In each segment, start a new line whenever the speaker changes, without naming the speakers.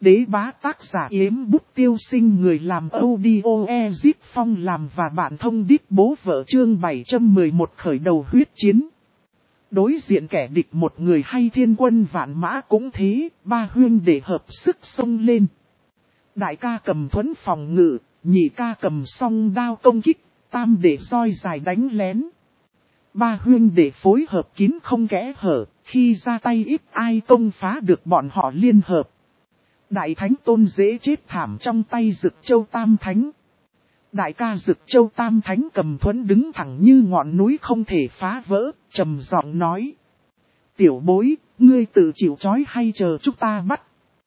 đế bá tác giả Yếm Bút Tiêu Sinh, người làm audio Ezip Phong làm và bạn thông đít bố vợ, chương 711 khởi đầu huyết chiến. Đối diện kẻ địch một người hay thiên quân vạn mã cũng thế, ba huynh để hợp sức xông lên. Đại ca cầm thuẫn phòng ngự, nhị ca cầm song đao công kích, tam để roi dài đánh lén. Ba huynh để phối hợp kín không kẽ hở, khi ra tay ít ai công phá được bọn họ liên hợp. Đại Thánh Tôn dễ chết thảm trong tay Dực Châu Tam Thánh. Đại ca Dực Châu Tam Thánh cầm thuẫn đứng thẳng như ngọn núi không thể phá vỡ, trầm giọng nói: tiểu bối, ngươi tự chịu trói hay chờ chúng ta bắt?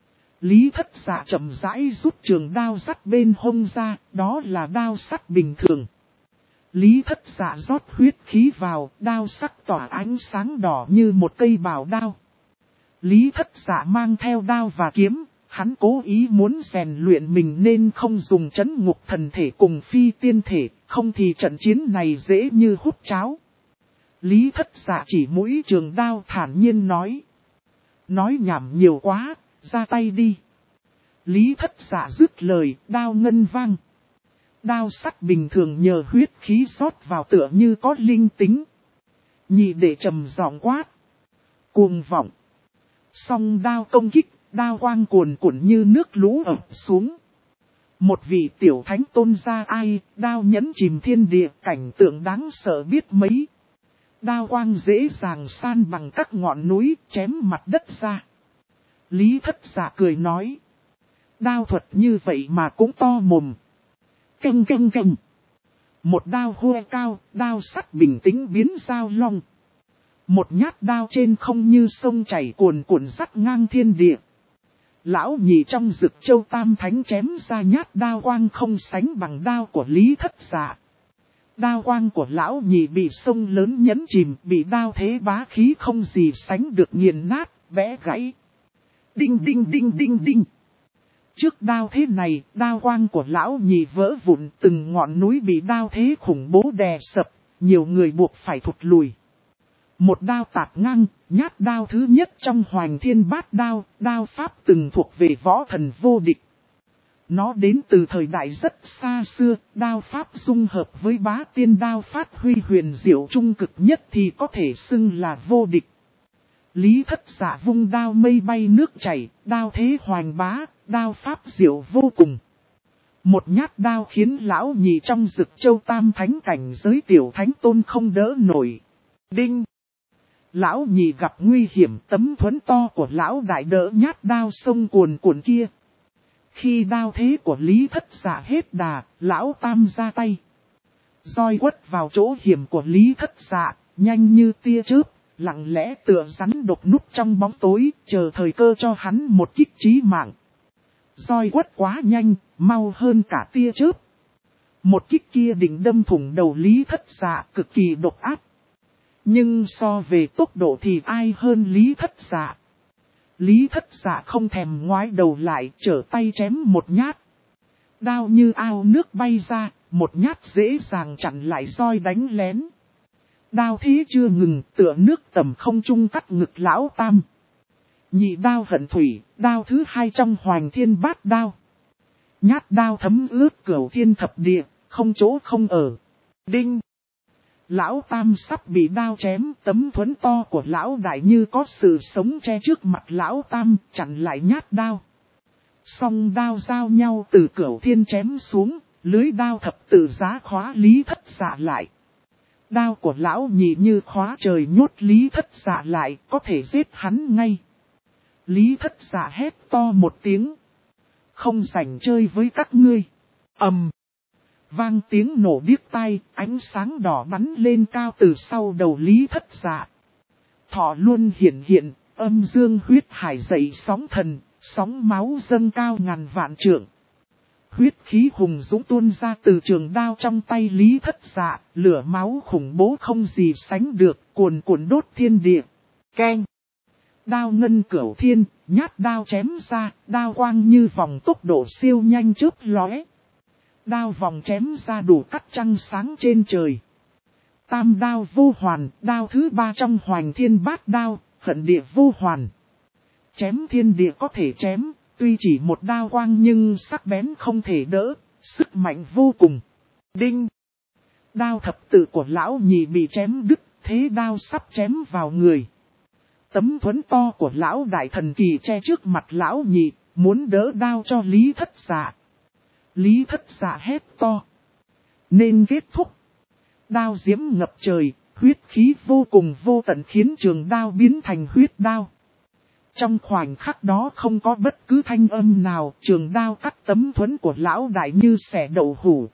Lý Thất Dạ chậm rãi rút trường đao sắt bên hông ra, đó là đao sắt bình thường. Lý Thất Dạ rót huyết khí vào, đao sắc tỏa ánh sáng đỏ như một cây bảo đao. Lý Thất Dạ mang theo đao và kiếm, hắn cố ý muốn rèn luyện mình nên không dùng trấn ngục thần thể cùng phi tiên thể, không thì trận chiến này dễ như hút cháo. Lý Thất Dạ chỉ mũi trường đao thản nhiên nói: nói nhảm nhiều quá, ra tay đi. Lý Thất Dạ dứt lời, đao ngân vang. Đao sắt bình thường nhờ huyết khí rót vào tựa như có linh tính. Nhị để trầm giọng quát: cuồng vọng. Song đao công kích, đao quang cuồn cuộn như nước lũ ập xuống. Một vị tiểu thánh tôn ra ai, đao nhẫn chìm thiên địa, cảnh tượng đáng sợ biết mấy. Đao quang dễ dàng san bằng các ngọn núi, chém mặt đất ra. Lý Thất Dạ cười nói: đao thuật như vậy mà cũng to mồm. Canh canh canh. Một đao hua cao, đao sắt bình tĩnh biến dao long. Một nhát đao trên không như sông chảy cuồn cuộn sắt ngang thiên địa. Lão nhị trong Dực Châu Tam Thánh chém ra nhát đao quang không sánh bằng đao của Lý Thất Dạ. Đao quang của lão nhị bị sông lớn nhấn chìm, bị đao thế bá khí không gì sánh được nghiền nát, bẽ gãy. Đinh đinh đinh đinh đinh. Trước đao thế này, đao quang của lão nhị vỡ vụn, từng ngọn núi bị đao thế khủng bố đè sập, nhiều người buộc phải thụt lùi. Một đao tạt ngang, nhát đao thứ nhất trong Hoành Thiên Bát Đao, đao pháp từng thuộc về võ thần vô địch. Nó đến từ thời đại rất xa xưa, đao pháp dung hợp với bá tiên đao phát huy huyền diệu trung cực nhất thì có thể xưng là vô địch. Lý Thất Dạ vung đao mây bay nước chảy, đao thế hoành bá, đao pháp diệu vô cùng. Một nhát đao khiến lão nhị trong Dực Châu Tam Thánh cảnh giới tiểu thánh tôn không đỡ nổi. Đinh! Lão nhị gặp nguy hiểm, tấm thuẫn to của lão đại đỡ nhát đao sông cuồn cuộn kia. Khi đao thế của Lý Thất Dạ hết đà, lão tam ra tay. Roi quất vào chỗ hiểm của Lý Thất Dạ, nhanh như tia chớp, lặng lẽ tựa rắn độc núp trong bóng tối, chờ thời cơ cho hắn một kích chí mạng. Roi quất quá nhanh, mau hơn cả tia chớp. Một kích kia định đâm thủng đầu Lý Thất Dạ, cực kỳ độc ác. Nhưng so về tốc độ thì ai hơn Lý Thất Dạ? Lý Thất Dạ không thèm ngoái đầu lại, trở tay chém một nhát. Đao như ao nước bay ra, một nhát dễ dàng chặn lại roi đánh lén. Đao thế chưa ngừng, tựa nước tầm không trung cắt ngực lão tam. Nhị đao hận thủy, đao thứ hai trong Hoành Thiên Bát Đao. Nhát đao thấm ướt cửu thiên thập địa, không chỗ không ở. Đinh! Lão tam sắp bị đao chém, tấm thuẫn to của lão đại như có sự sống che trước mặt lão tam, chặn lại nhát đao. Song đao giao nhau từ cửu thiên chém xuống, lưới đao thập tự giá khóa Lý Thất Dạ lại. Đao của lão nhị như khóa trời nhốt Lý Thất Dạ lại, có thể giết hắn ngay. Lý Thất Dạ hét to một tiếng: không rảnh chơi với các ngươi. Ầm! Vang tiếng nổ điếc tai, ánh sáng đỏ bắn lên cao từ sau đầu Lý Thất Dạ. Thọ luôn hiện hiện, âm dương huyết hải dậy sóng thần, sóng máu dâng cao ngàn vạn trượng. Huyết khí hùng dũng tuôn ra từ trường đao trong tay Lý Thất Dạ, lửa máu khủng bố không gì sánh được, cuồn cuộn đốt thiên địa. Keng! Đao ngân cửu thiên, nhát đao chém ra, đao quang như vòng tốc độ siêu nhanh chớp lóe. Đao vòng chém ra đủ cắt trăng sáng trên trời. Tam đao vô hoàn, đao thứ ba trong Hoành Thiên Bát Đao, hận địa vô hoàn. Chém thiên địa có thể chém, Tuy chỉ một đao quang nhưng sắc bén không thể đỡ, sức mạnh vô cùng. Đinh! Đao thập tự của lão nhị bị chém đứt, thế đao sắp chém vào người. Tấm thuẫn to của lão đại thần kỳ che trước mặt lão nhị, muốn đỡ đao cho Lý Thất Dạ. Lý Thất Dạ hét to. Nên kết thúc. Đao diễm ngập trời, huyết khí vô cùng vô tận khiến trường đao biến thành huyết đao. Trong khoảnh khắc đó không có bất cứ thanh âm nào, trường đao cắt tấm thuẫn của lão đại như xẻ đậu hủ.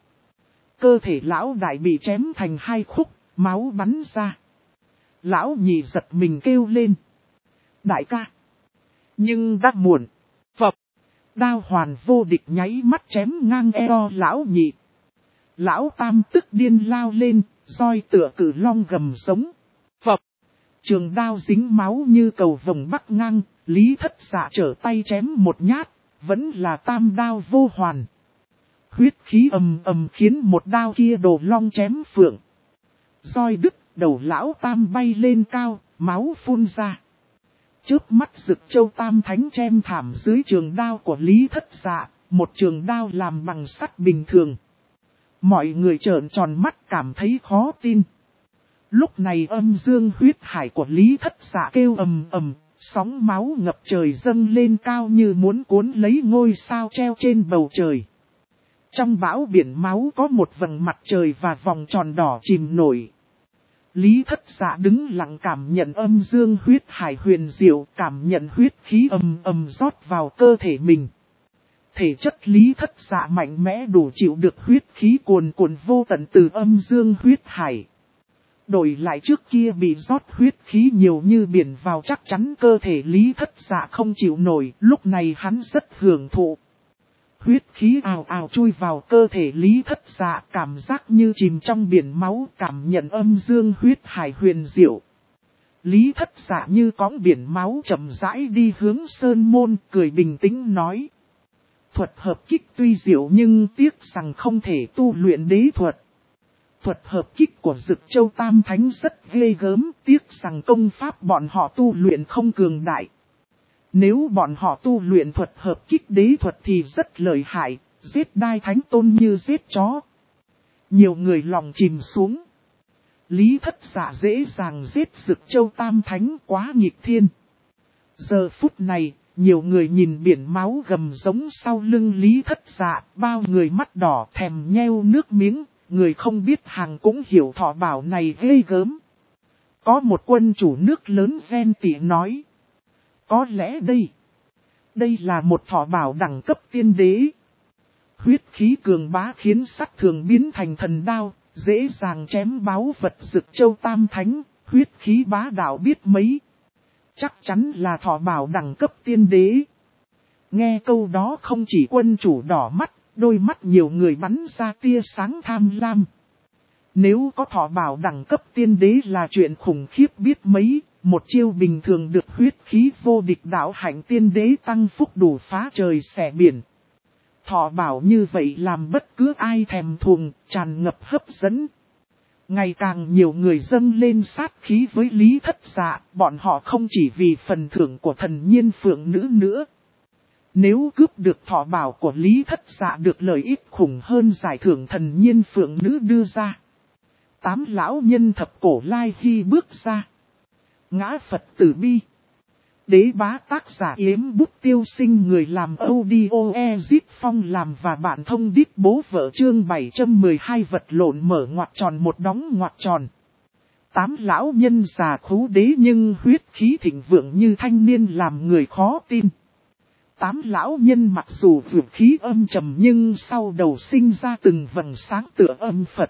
Cơ thể lão đại bị chém thành hai khúc, máu bắn ra. Lão nhị giật mình kêu lên. Đại ca! Nhưng đã muộn. Phập! Đao hoàn vô địch nháy mắt chém ngang eo lão nhị. Lão tam tức điên lao lên, roi tựa cử long gầm sống. Phập! Trường đao dính máu như cầu vồng bắc ngang, Lý Thất Dạ trở tay chém một nhát, vẫn là tam đao vô hoàn. Huyết khí ầm ầm khiến một đao kia đồ long chém phượng. Roi đứt, đầu lão tam bay lên cao, máu phun ra. Chớp mắt Dực Châu Tam Thánh chém thảm dưới trường đao của Lý Thất Dạ, một trường đao làm bằng sắt bình thường. Mọi người trợn tròn mắt cảm thấy khó tin. Lúc này âm dương huyết hải của Lý Thất Dạ kêu ầm ầm, sóng máu ngập trời dâng lên cao như muốn cuốn lấy ngôi sao treo trên bầu trời. Trong bão biển máu có một vầng mặt trời và vòng tròn đỏ chìm nổi. Lý Thất Dạ đứng lặng cảm nhận âm dương huyết hải huyền diệu, cảm nhận huyết khí ầm ầm rót vào cơ thể mình. Thể chất Lý Thất Dạ mạnh mẽ đủ chịu được huyết khí cuồn cuộn vô tận từ âm dương huyết hải. Đổi lại trước kia bị rót huyết khí nhiều như biển vào chắc chắn cơ thể Lý Thất Dạ không chịu nổi, lúc này hắn rất hưởng thụ. Huyết khí ào ào chui vào cơ thể Lý Thất Dạ, cảm giác như chìm trong biển máu, cảm nhận âm dương huyết hải huyền diệu. Lý Thất Dạ như cõng biển máu chậm rãi đi hướng sơn môn, cười bình tĩnh nói. Thuật hợp kích tuy diệu nhưng tiếc rằng không thể tu luyện đế thuật. Thuật hợp kích của Dực Châu Tam Thánh rất ghê gớm, tiếc rằng công pháp bọn họ tu luyện không cường đại. Nếu bọn họ tu luyện thuật hợp kích đế thuật thì rất lợi hại, giết đai thánh tôn như giết chó. Nhiều người lòng chìm xuống. Lý Thất Dạ dễ dàng giết Dực Châu Tam Thánh quá nghịch thiên. Giờ phút này, nhiều người nhìn biển máu gầm giống sau lưng Lý Thất Dạ, bao người mắt đỏ thèm nheo nước miếng, người không biết hàng cũng hiểu thọ bảo này ghê gớm. Có một quân chủ nước lớn ghen tị nói. Có lẽ đây là một thọ bảo đẳng cấp tiên đế. Huyết khí cường bá khiến sắt thường biến thành thần đao, dễ dàng chém báu vật Dực Châu Tam Thánh, huyết khí bá đạo biết mấy. Chắc chắn là thọ bảo đẳng cấp tiên đế. Nghe câu đó không chỉ quân chủ đỏ mắt, đôi mắt nhiều người bắn ra tia sáng tham lam. Nếu có thọ bảo đẳng cấp tiên đế là chuyện khủng khiếp biết mấy, một chiêu bình thường được huyết khí vô địch đạo hạnh tiên đế tăng phúc đủ phá trời xẻ biển. Thọ bảo như vậy làm bất cứ ai thèm thuồng, tràn ngập hấp dẫn. Ngày càng nhiều người dâng lên sát khí với Lý Thất Dạ, bọn họ không chỉ vì phần thưởng của thần nhiên phượng nữ nữa. Nếu cướp được thọ bảo của Lý Thất Dạ được lợi ích khủng hơn giải thưởng thần nhiên phượng nữ đưa ra. 8 lão nhân thập cổ lai khi bước ra. Ngã Phật Tử Bi. Đế bá tác giả Yếm Bút Tiêu Sinh, người làm audio Ezip Phong làm và bạn thông đích bố vợ chương 712 vật lộn mở ngoặc tròn một đóng ngoặc tròn. 8 lão nhân già khú đế nhưng huyết khí thịnh vượng như thanh niên làm người khó tin. 8 lão nhân mặc dù vượt khí âm trầm nhưng sau đầu sinh ra từng vầng sáng tựa âm Phật.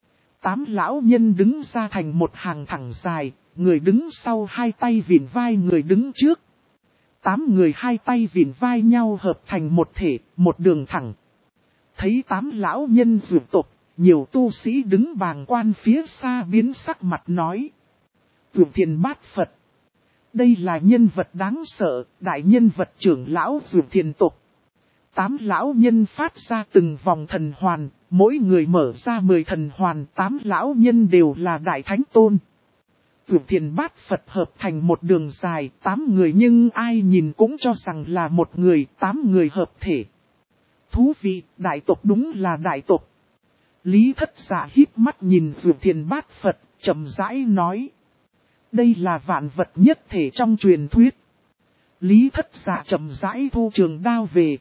8 lão nhân đứng ra thành một hàng thẳng dài, người đứng sau hai tay vịn vai người đứng trước. 8 người hai tay vịn vai nhau hợp thành một thể, một đường thẳng. Thấy 8 lão nhân vượt tục, nhiều tu sĩ đứng bàng quan phía xa biến sắc mặt nói. Vượt thiền bát Phật. Đây là nhân vật đáng sợ, đại nhân vật trưởng lão vượt thiền tục. 8 lão nhân phát ra từng vòng thần hoàn, mỗi người mở ra 10 thần hoàn, 8 lão nhân đều là đại thánh tôn. Vượt Thiền Bát Phật hợp thành một đường dài 8 người nhưng ai nhìn cũng cho rằng là một người, 8 người hợp thể. Thú vị, đại tộc đúng là đại tộc. Lý Thất Dạ híp mắt nhìn Vượt Thiền Bát Phật, chậm rãi nói. Đây là vạn vật nhất thể trong truyền thuyết. Lý Thất Dạ chậm rãi thu trường đao về.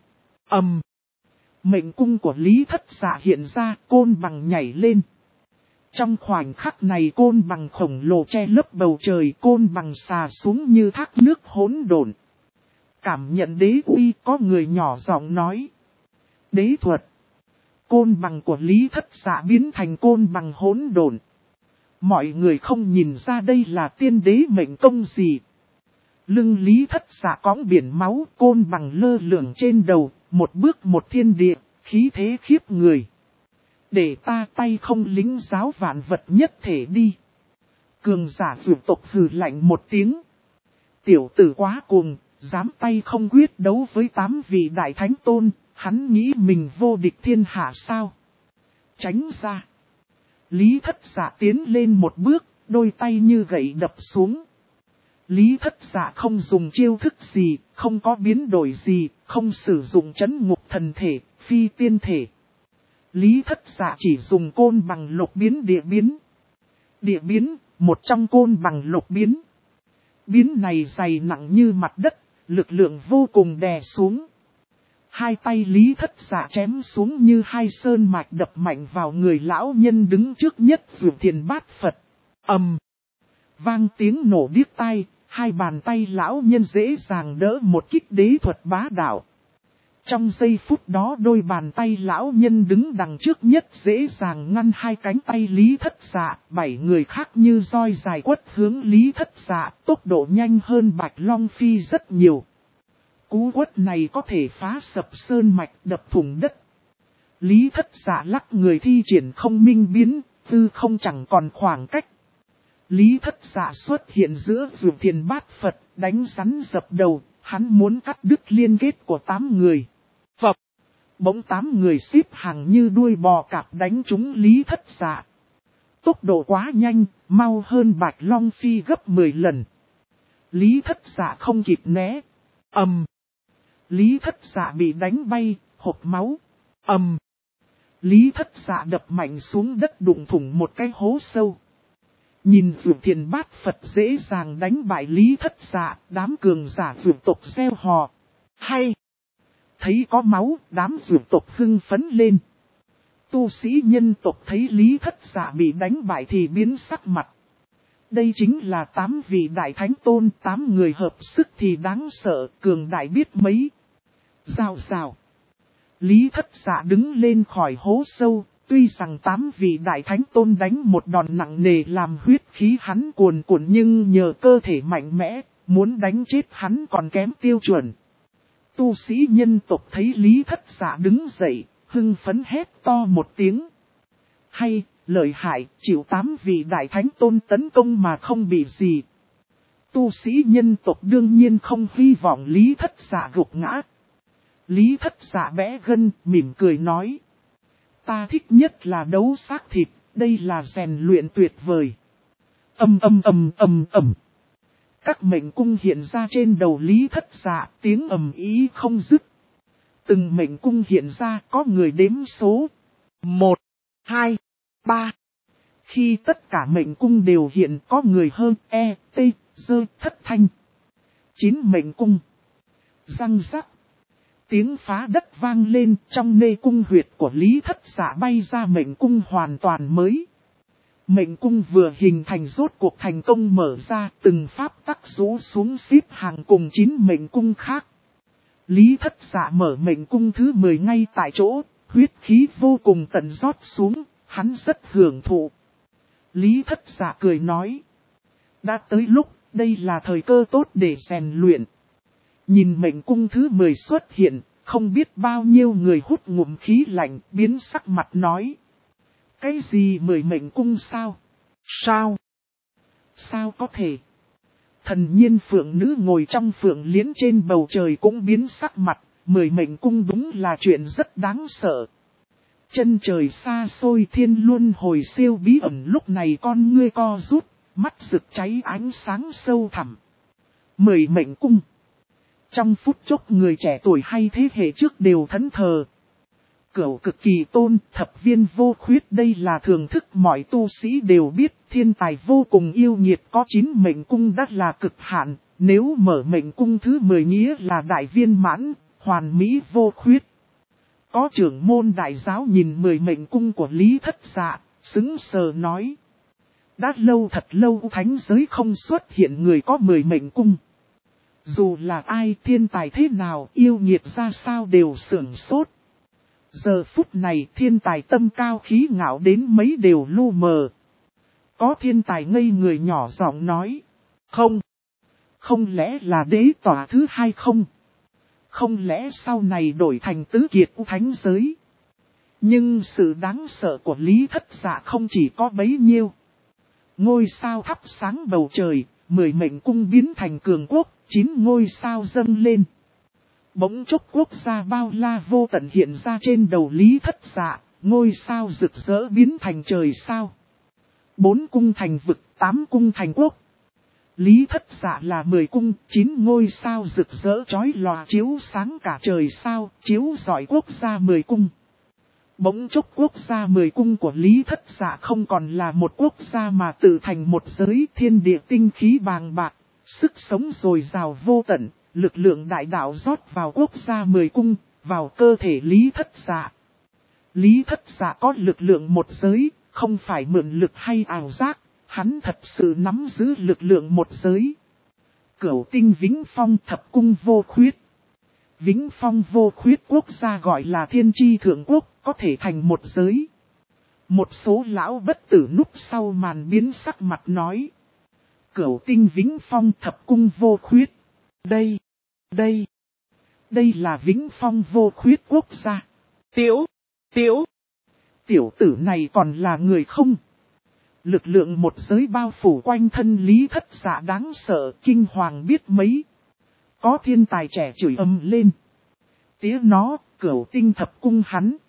Mệnh cung của Lý Thất Dạ hiện ra, côn bằng nhảy lên. Trong khoảnh khắc này côn bằng khổng lồ che lấp bầu trời, côn bằng xà xuống như thác nước hỗn độn. Cảm nhận đế uy, có người nhỏ giọng nói. Đế thuật. Côn bằng của Lý Thất Dạ biến thành côn bằng hỗn độn. Mọi người không nhìn ra đây là tiên đế mệnh công gì. Lưng Lý Thất Dạ cõng biển máu, côn bằng lơ lửng trên đầu, một bước một thiên địa, khí thế khiếp người. Để ta tay không lính giáo vạn vật nhất thể đi. Cường giả vượt tộc hừ lạnh một tiếng. Tiểu tử quá cuồng, dám tay không quyết đấu với 8 vị đại thánh tôn, hắn nghĩ mình vô địch thiên hạ sao? Tránh ra. Lý Thất Dạ tiến lên một bước, đôi tay như gậy đập xuống. Lý Thất Dạ không dùng chiêu thức gì, không có biến đổi gì, không sử dụng trấn ngục thần thể, phi tiên thể. Lý Thất Dạ chỉ dùng côn bằng lục biến địa biến. Địa biến, một trong côn bằng lục biến. Biến này dày nặng như mặt đất, lực lượng vô cùng đè xuống. Hai tay Lý Thất Dạ chém xuống như hai sơn mạch đập mạnh vào người lão nhân đứng trước nhất Vượt Thiền Bát Phật. Vang tiếng nổ điếc tai, hai bàn tay lão nhân dễ dàng đỡ một kích đế thuật bá đạo. Trong giây phút đó đôi bàn tay lão nhân đứng đằng trước nhất dễ dàng ngăn hai cánh tay Lý Thất Dạ, 7 người khác như roi dài quất hướng Lý Thất Dạ, tốc độ nhanh hơn Bạch Long Phi rất nhiều. Cú quất này có thể phá sập sơn mạch đập thủng đất. Lý Thất Dạ lắc người thi triển không minh biến, tư không chẳng còn khoảng cách. Lý Thất Dạ xuất hiện giữa Vượt Thiền Bát Phật, đánh rắn dập đầu, hắn muốn cắt đứt liên kết của 8 người. Phập, bỗng 8 người xếp hàng như đuôi bò cạp đánh trúng Lý Thất Dạ. Tốc độ quá nhanh, mau hơn Bạch Long Phi gấp 10 lần. Lý Thất Dạ không kịp né. Lý Thất Dạ bị đánh bay, hộc máu. Lý Thất Dạ đập mạnh xuống đất đụng thủng một cái hố sâu. Nhìn Vượt Thiền Bát Phật dễ dàng đánh bại Lý Thất Dạ, đám cường giả vượt tộc reo hò. Hay! Thấy có máu, đám vượt tộc hưng phấn lên. Tu sĩ nhân tộc thấy Lý Thất Dạ bị đánh bại thì biến sắc mặt. Đây chính là 8 vị đại thánh tôn, 8 người hợp sức thì đáng sợ, cường đại biết mấy. Rào rào. Lý Thất Dạ đứng lên khỏi hố sâu, tuy rằng 8 vị đại thánh tôn đánh một đòn nặng nề làm huyết khí hắn cuồn cuộn nhưng nhờ cơ thể mạnh mẽ, muốn đánh chết hắn còn kém tiêu chuẩn. Tu sĩ nhân tộc thấy Lý Thất Dạ đứng dậy, hưng phấn hét to một tiếng. Hay, lợi hại, chịu 8 vị đại thánh tôn tấn công mà không bị gì. Tu sĩ nhân tộc đương nhiên không hy vọng Lý Thất Dạ gục ngã. Lý Thất Dạ bẽ gân, mỉm cười nói. Ta thích nhất là đấu xác thịt, đây là rèn luyện tuyệt vời. Các mệnh cung hiện ra trên đầu Lý Thất Dạ, tiếng ầm ý không dứt. Từng mệnh cung hiện ra có người đếm số. 1, 2, 3. Khi tất cả mệnh cung đều hiện có người hơn t, dơ, thất thanh. 9 mệnh cung. Răng rắc. Tiếng phá đất vang lên trong nê cung huyệt của Lý Thất Dạ bay ra mệnh cung hoàn toàn mới. Mệnh cung vừa hình thành rốt cuộc thành công mở ra từng pháp tắc rũ xuống xếp hàng cùng 9 mệnh cung khác. Lý Thất Dạ mở mệnh cung thứ 10 ngay tại chỗ, huyết khí vô cùng tận rót xuống, hắn rất hưởng thụ. Lý Thất Dạ cười nói. Đã tới lúc, đây là thời cơ tốt để rèn luyện. Nhìn mệnh cung thứ 10 xuất hiện, không biết bao nhiêu người hút ngụm khí lạnh biến sắc mặt nói. Cái gì 10 mệnh cung sao? Sao? Sao có thể? Thần nhiên phượng nữ ngồi trong phượng liễn trên bầu trời cũng biến sắc mặt, 10 mệnh cung đúng là chuyện rất đáng sợ. Chân trời xa xôi thiên luân hồi siêu bí ẩn lúc này con ngươi co rút, mắt rực cháy ánh sáng sâu thẳm. 10 mệnh cung. Trong phút chốc người trẻ tuổi hay thế hệ trước đều thẫn thờ. Cửu cực kỳ tôn, thập viên vô khuyết, đây là thường thức mọi tu sĩ đều biết, thiên tài vô cùng yêu nghiệt có 9 mệnh cung đã là cực hạn, nếu mở mệnh cung thứ 10 nghĩa là đại viên mãn, hoàn mỹ vô khuyết. Có trưởng môn đại giáo nhìn 10 mệnh cung của Lý Thất Dạ, sững sờ nói. Đã lâu thật lâu thánh giới không xuất hiện người có 10 mệnh cung. Dù là ai, thiên tài thế nào, yêu nghiệt ra sao đều sửng sốt. Giờ phút này thiên tài tâm cao khí ngạo đến mấy đều lu mờ. Có thiên tài ngây người nhỏ giọng nói. Không lẽ là đế tỏa thứ 2 không? Không lẽ sau này đổi thành tứ kiệt thánh giới? Nhưng sự đáng sợ của Lý Thất Dạ không chỉ có bấy nhiêu. Ngôi sao thắp sáng bầu trời, 10 mệnh cung biến thành cường quốc, 9 ngôi sao dâng lên. Bỗng chốc quốc gia bao la vô tận hiện ra trên đầu Lý Thất Dạ, ngôi sao rực rỡ biến thành trời sao. 4 cung thành vực, 8 cung thành quốc. Lý Thất Dạ là 10 cung, 9 ngôi sao rực rỡ chói lòa chiếu sáng cả trời sao, chiếu rọi quốc gia 10 cung. Bỗng chốc quốc gia 10 cung của Lý Thất Dạ không còn là một quốc gia mà tự thành một giới, thiên địa tinh khí bàng bạc, sức sống dồi dào vô tận, lực lượng đại đạo rót vào quốc gia 10 cung, vào cơ thể Lý Thất Dạ. Lý Thất Dạ có lực lượng một giới, không phải mượn lực hay ảo giác, hắn thật sự nắm giữ lực lượng một giới. Cửu tinh Vĩnh Phong thập cung vô khuyết. Vĩnh Phong vô khuyết quốc gia gọi là thiên chi thượng quốc, có thể thành một giới. Một số lão bất tử núp sau màn biến sắc mặt nói. Cửu tinh Vĩnh Phong thập cung vô khuyết. Đây là Vĩnh Phong vô khuyết quốc gia. Tiểu tử này còn là người không? Lực lượng một giới bao phủ quanh thân Lý Thất Dạ đáng sợ, kinh hoàng biết mấy. Có thiên tài trẻ chửi ầm lên. Tía nó, Cửu tinh thập cung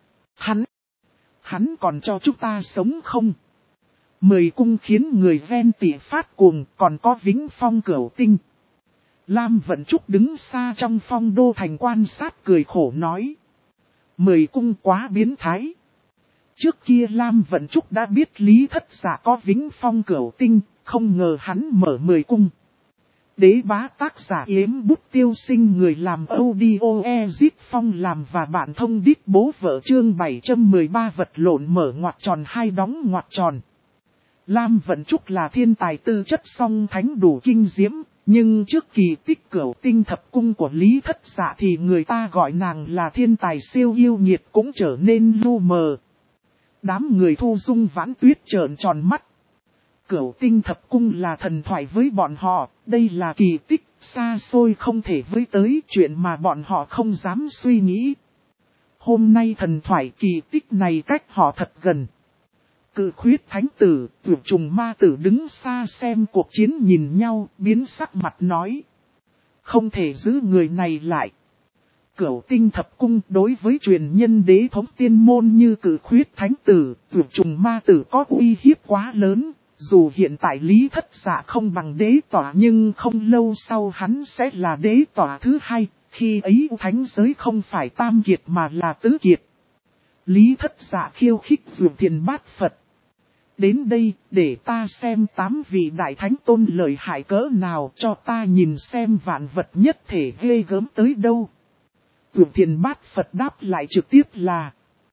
hắn còn cho chúng ta sống không? 10 cung khiến người ven tỉ phát cuồng, còn có Vĩnh Phong Cửu tinh. Lam Vận Trúc đứng xa trong phong đô thành quan sát cười khổ nói. 10 cung quá biến thái. Trước kia Lam Vận Trúc đã biết Lý Thất Dạ có Vĩnh Phong Cửu tinh, không ngờ hắn mở 10 cung. Đế bá tác giả Yếm Bút Tiêu Sinh, người làm audio Ezip Phong làm và bạn thông đít bố vợ chương 713 vật lộn mở ngoặc tròn hai đóng ngoặc tròn. Lam Vận Trúc là thiên tài tư chất song thánh đủ kinh diễm, nhưng trước kỳ tích Cửu tinh thập cung của Lý Thất Dạ thì người ta gọi nàng là thiên tài siêu yêu nghiệt cũng trở nên lu mờ. Đám người Thu Dung Vãn Tuyết trợn tròn mắt. Cửu tinh thập cung là thần thoại với bọn họ, đây là kỳ tích, xa xôi không thể với tới chuyện mà bọn họ không dám suy nghĩ. Hôm nay thần thoại kỳ tích này cách họ thật gần. Cự khuyết thánh tử, tuyệt trùng ma tử đứng xa xem cuộc chiến nhìn nhau, biến sắc mặt nói. Không thể giữ người này lại. Cửu tinh thập cung đối với truyền nhân đế thống tiên môn như cự khuyết thánh tử, tuyệt trùng ma tử có uy hiếp quá lớn. Dù hiện tại Lý Thất Dạ không bằng đế tỏa nhưng không lâu sau hắn sẽ là đế tỏa thứ 2, khi ấy thánh giới không phải tam kiệt mà là tứ kiệt. Lý Thất Dạ khiêu khích dường thiền bát Phật. Đến đây, để ta xem 8 vị đại thánh tôn lợi hại cỡ nào, cho ta nhìn xem vạn vật nhất thể ghê gớm tới đâu. Dường thiền bát Phật đáp lại trực tiếp là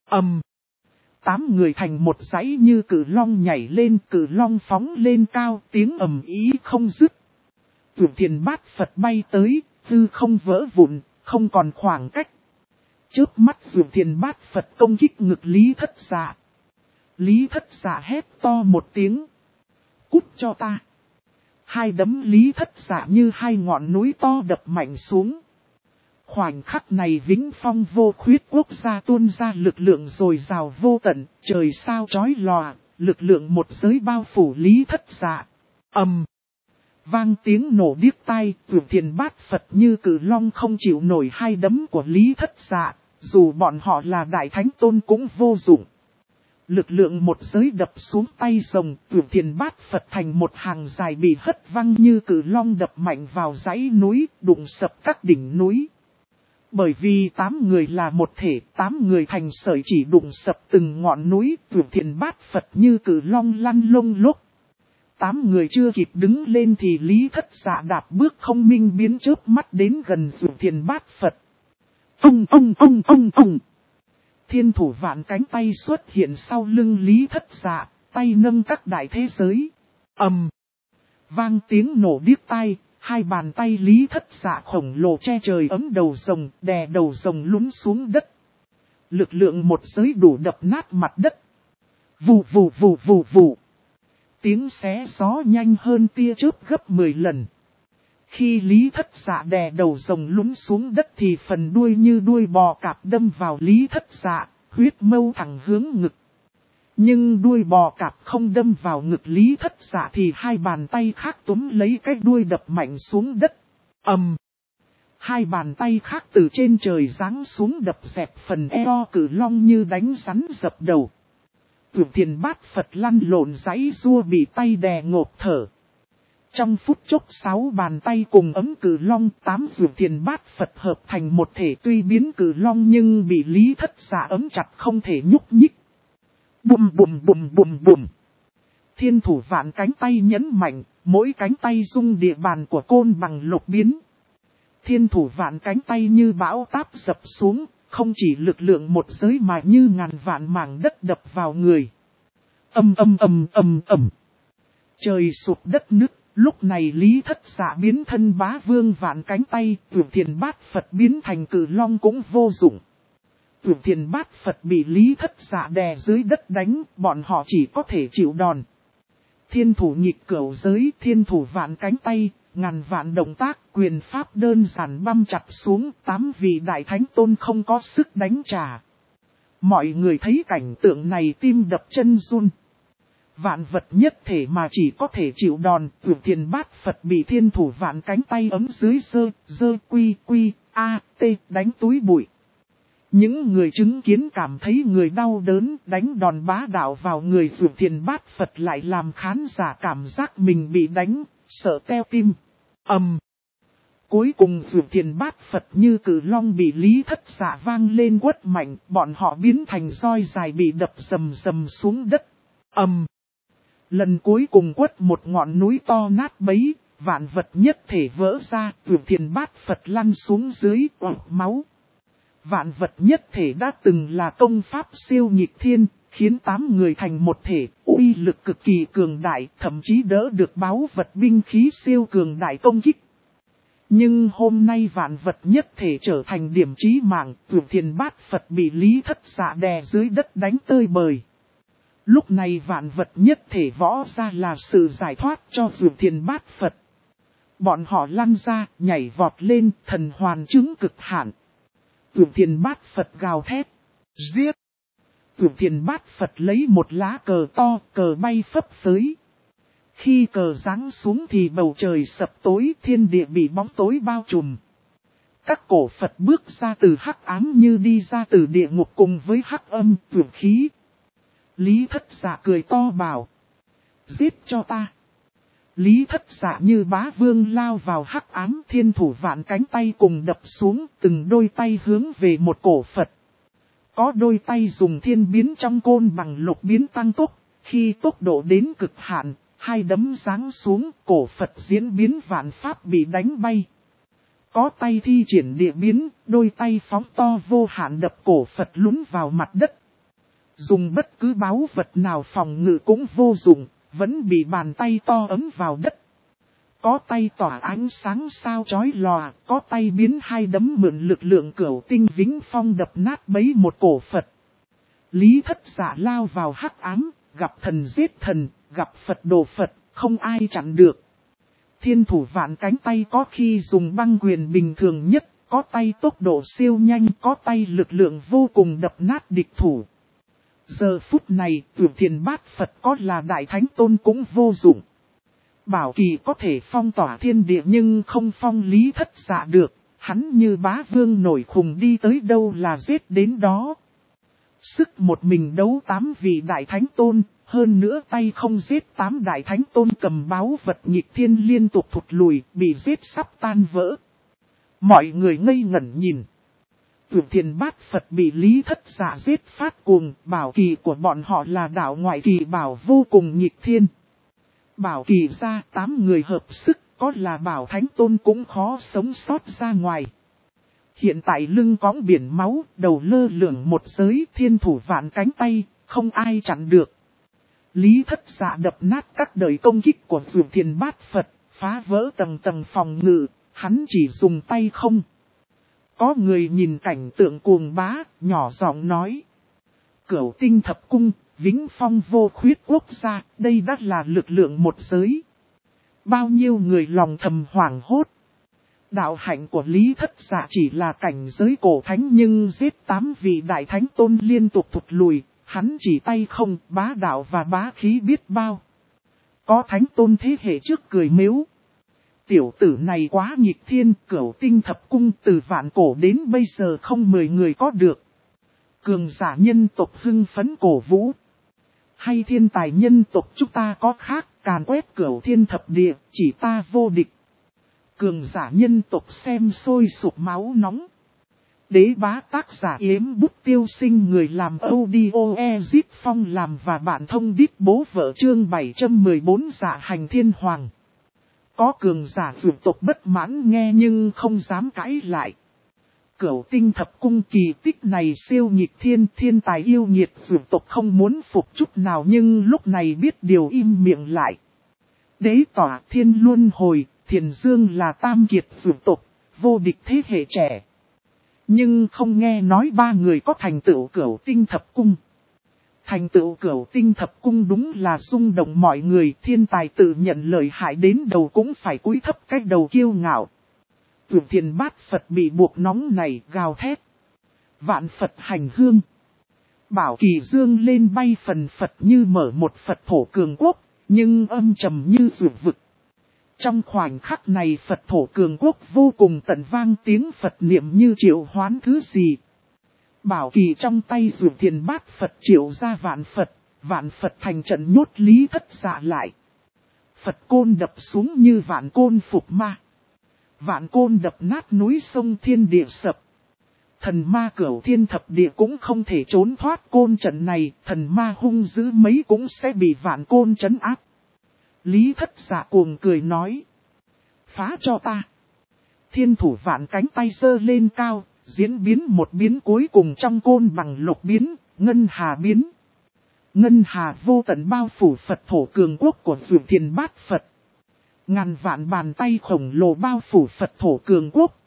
8 người thành một dãy như cự long nhảy lên, cự long phóng lên cao, tiếng ầm ý không dứt. Dường thiền bát Phật bay tới, hư không vỡ vụn, không còn khoảng cách. Chớp mắt dường thiền bát Phật công kích ngực Lý Thất Dạ. Lý Thất Dạ hét to một tiếng. Cút cho ta. Hai đấm Lý Thất Dạ như hai ngọn núi to đập mạnh xuống. Khoảnh khắc này Vĩnh Phong vô khuyết quốc gia tuôn ra lực lượng dồi dào vô tận, trời sao chói lòa, lực lượng một giới bao phủ Lý Thất Dạ. Vang tiếng nổ điếc tai, tuyệt thiền bát Phật như cự long không chịu nổi hai đấm của Lý Thất Dạ, dù bọn họ là đại thánh tôn cũng vô dụng. Lực lượng một giới đập xuống tay rồng, Vượt Thiền Bát Phật thành một hàng dài bị hất văng như cự long đập mạnh vào dãy núi, đụng sập các đỉnh núi. Bởi vì 8 người là một thể, 8 người thành sợi chỉ đụng sập từng ngọn núi, Vượt Thiền Bát Phật như cự long lăn lông lốc. 8 người chưa kịp đứng lên thì Lý Thất Dạ đạp bước không minh biến chớp mắt đến gần Vượt Thiền Bát Phật. Ông. Thiên thủ vạn cánh tay xuất hiện sau lưng Lý Thất Dạ, tay nâng các đại thế giới. Vang tiếng nổ điếc tai, hai bàn tay Lý Thất Dạ khổng lồ che trời ấm đầu rồng, đè đầu rồng lún xuống đất. Lực lượng một giới đủ đập nát mặt đất. Vù. Tiếng xé gió nhanh hơn tia chớp gấp 10 lần. Khi Lý Thất Dạ đè đầu rồng lún xuống đất thì phần đuôi như đuôi bò cạp đâm vào Lý Thất Dạ, huyết mâu thẳng hướng ngực. Nhưng đuôi bò cạp không đâm vào ngực Lý Thất Dạ thì hai bàn tay khác túm lấy cái đuôi đập mạnh xuống đất. Hai bàn tay khác từ trên trời giáng xuống đập dẹp phần eo cử long như đánh rắn dập đầu. Vượt Thiền Bát Phật lăn lộn giãy giụa bị tay đè ngộp thở. Trong phút chốc 6 bàn tay cùng ấm cử long 8 Vượt Thiền Bát Phật hợp thành một thể, tuy biến cử long nhưng bị Lý Thất Dạ ấm chặt không thể nhúc nhích. Bùm. Thiên thủ vạn cánh tay nhấn mạnh, mỗi cánh tay rung địa bàn của côn bằng lục biến. Thiên thủ vạn cánh tay như bão táp dập xuống, không chỉ lực lượng một giới mà như ngàn vạn mảng đất đập vào người. Ầm. Trời sụp đất nứt, lúc này Lý Thất Dạ biến thân bá vương vạn cánh tay, Vượt Thiền Bát Phật biến thành cử long cũng vô dụng. Vượt Thiền Bát Phật bị Lý Thất Dạ đè dưới đất đánh, bọn họ chỉ có thể chịu đòn. Thiên thủ nhịp cửu giới, thiên thủ vạn cánh tay, ngàn vạn động tác, quyền pháp đơn giản băm chặt xuống, 8 vị đại thánh tôn không có sức đánh trả. Mọi người thấy cảnh tượng này tim đập chân run. Vạn vật nhất thể mà chỉ có thể chịu đòn, Vượt Thiền Bát Phật bị thiên thủ vạn cánh tay ấm dưới dơ quy đánh túi bụi. Những người chứng kiến cảm thấy người đau đớn, đánh đòn bá đạo vào người Vượt Thiền Bát Phật lại làm khán giả cảm giác mình bị đánh, sợ teo tim. Cuối cùng Vượt Thiền Bát Phật như cử long bị Lý Thất Dạ vang lên quất mạnh, bọn họ biến thành roi dài bị đập rầm xuống đất. Lần cuối cùng quất một ngọn núi to nát bấy, vạn vật nhất thể vỡ ra, Vượt Thiền Bát Phật lăn xuống dưới, máu. Vạn vật nhất thể đã từng là công pháp siêu nhịp thiên, khiến 8 người thành một thể, uy lực cực kỳ cường đại, thậm chí đỡ được báu vật binh khí siêu cường đại công kích. Nhưng hôm nay vạn vật nhất thể trở thành điểm chí mạng, Vượt Thiền Bát Phật bị Lý Thất Dạ đè dưới đất đánh tơi bời. Lúc này vạn vật nhất thể võ ra là sự giải thoát cho Vượt Thiền Bát Phật. Bọn họ lăn ra, nhảy vọt lên, thần hoàn chứng cực hạn. Vượt Thiền Bát Phật gào thét, giết. Vượt Thiền Bát Phật lấy một lá cờ to, cờ bay phấp phới. Khi cờ giáng xuống thì bầu trời sập tối, thiên địa bị bóng tối bao trùm. Các cổ Phật bước ra từ hắc ám như đi ra từ địa ngục cùng với hắc âm, vượng khí. Lý Thất Dạ cười to bảo, giết cho ta. Lý Thất Dạ như bá vương lao vào hắc ám, thiên thủ vạn cánh tay cùng đập xuống, từng đôi tay hướng về một cổ Phật. Có đôi tay dùng thiên biến trong côn bằng lục biến tăng tốc, khi tốc độ đến cực hạn, hai đấm giáng xuống, cổ Phật diễn biến vạn pháp bị đánh bay. Có tay thi triển địa biến, đôi tay phóng to vô hạn đập cổ Phật lún vào mặt đất. Dùng bất cứ báu vật nào phòng ngự cũng vô dụng, vẫn bị bàn tay to ấm vào đất. Có tay tỏa ánh sáng sao chói lòa, có tay biến hai đấm mượn lực lượng cửu tinh vĩnh phong đập nát bấy một cổ Phật. Lý Thất Dạ lao vào hắc ám, gặp thần giết thần, gặp Phật đổ Phật, không ai chặn được. Thiên thủ vạn cánh tay có khi dùng băng quyền bình thường nhất, có tay tốc độ siêu nhanh, có tay lực lượng vô cùng đập nát địch thủ. Giờ phút này, Vượt Thiền Bát Phật có là đại thánh tôn cũng vô dụng. Bảo kỳ có thể phong tỏa thiên địa nhưng không phong Lý Thất Dạ được, hắn như bá vương nổi khùng đi tới đâu là giết đến đó. sức một mình đấu 8 vị đại thánh tôn, hơn nữa tay không giết 8 đại thánh tôn cầm báu vật nghịch thiên liên tục thụt lùi, bị giết sắp tan vỡ. Mọi người ngây ngẩn nhìn. Vượt Thiền Bát Phật bị Lý Thất Dạ giết phát cuồng, bảo kỳ của bọn họ là đạo ngoại kỳ bảo vô cùng nghịch thiên. Bảo kỳ ra 8 người hợp sức, có là bảo thánh tôn cũng khó sống sót ra ngoài. Hiện tại lưng cõng biển máu, đầu lơ lửng một giới thiên thủ vạn cánh tay, không ai chặn được. Lý Thất Dạ đập nát các đời công kích của Vượt Thiền Bát Phật, phá vỡ tầng tầng phòng ngự, hắn chỉ dùng tay không. Có người nhìn cảnh tượng cuồng bá, nhỏ giọng nói. Cửu tinh thập cung, vĩnh phong vô khuyết quốc gia, đây đã là lực lượng một giới. Bao nhiêu người lòng thầm hoảng hốt. Đạo hạnh của Lý Thất Dạ chỉ là cảnh giới cổ thánh nhưng giết 8 vị đại thánh tôn liên tục thụt lùi, hắn chỉ tay không, bá đạo và bá khí biết bao. Có thánh tôn thế hệ trước cười mếu. Tiểu tử này quá nghịch thiên, cửu tinh thập cung từ vạn cổ đến bây giờ không 10 người có được. Cường giả nhân tộc hưng phấn cổ vũ. Hay thiên tài nhân tộc chúng ta có khác, càn quét cửu thiên thập địa, chỉ ta vô địch. Cường giả nhân tộc xem sôi sục máu nóng. Đế bá tác giả Yếm Bút Tiêu Sinh người làm audio Ezip Phong làm và bạn thông đít bố vợ chương 714 dạ hành thiên hoàng. Có cường giả vượt tộc bất mãn nghe nhưng không dám cãi lại. Cửu tinh thập cung kỳ tích này siêu nghịch thiên, thiên tài yêu nghiệt vượt tộc không muốn phục chút nào nhưng lúc này biết điều im miệng lại. Đế tỏa thiên luân hồi, Thiền Dương là tam kiệt vượt tộc, vô địch thế hệ trẻ. Nhưng không nghe nói 3 người có thành tựu cửu tinh thập cung. Thành tựu cửu tinh thập cung đúng là rung động mọi người, thiên tài tự nhận lợi hại đến đầu cũng phải cúi thấp cái đầu kiêu ngạo. Vượt Thiền Bát Phật bị buộc nóng này gào thét. Vạn Phật hành hương. Bảo kỳ dương lên bay phần Phật như mở một Phật thổ cường quốc, nhưng âm trầm như rượu vực. Trong khoảnh khắc này Phật thổ cường quốc vô cùng tận vang tiếng Phật niệm như triệu hoán thứ gì. Bảo kỳ trong tay Vượt Thiền Bát Phật triệu ra vạn Phật thành trận nhốt Lý Thất Dạ lại. Phật côn đập xuống như vạn côn phục ma. Vạn côn đập nát núi sông thiên địa sập. Thần ma cửu thiên thập địa cũng không thể trốn thoát côn trận này, thần ma hung dữ mấy cũng sẽ bị vạn côn trấn áp. Lý Thất Dạ cuồng cười nói. Phá cho ta. Thiên thủ vạn cánh tay giơ lên cao, diễn biến một biến cuối cùng trong côn bằng lục biến, ngân hà biến. Ngân hà vô tận bao phủ Phật thổ cường quốc của Vượt Thiền Bát Phật. Ngàn vạn bàn tay khổng lồ bao phủ Phật thổ cường quốc.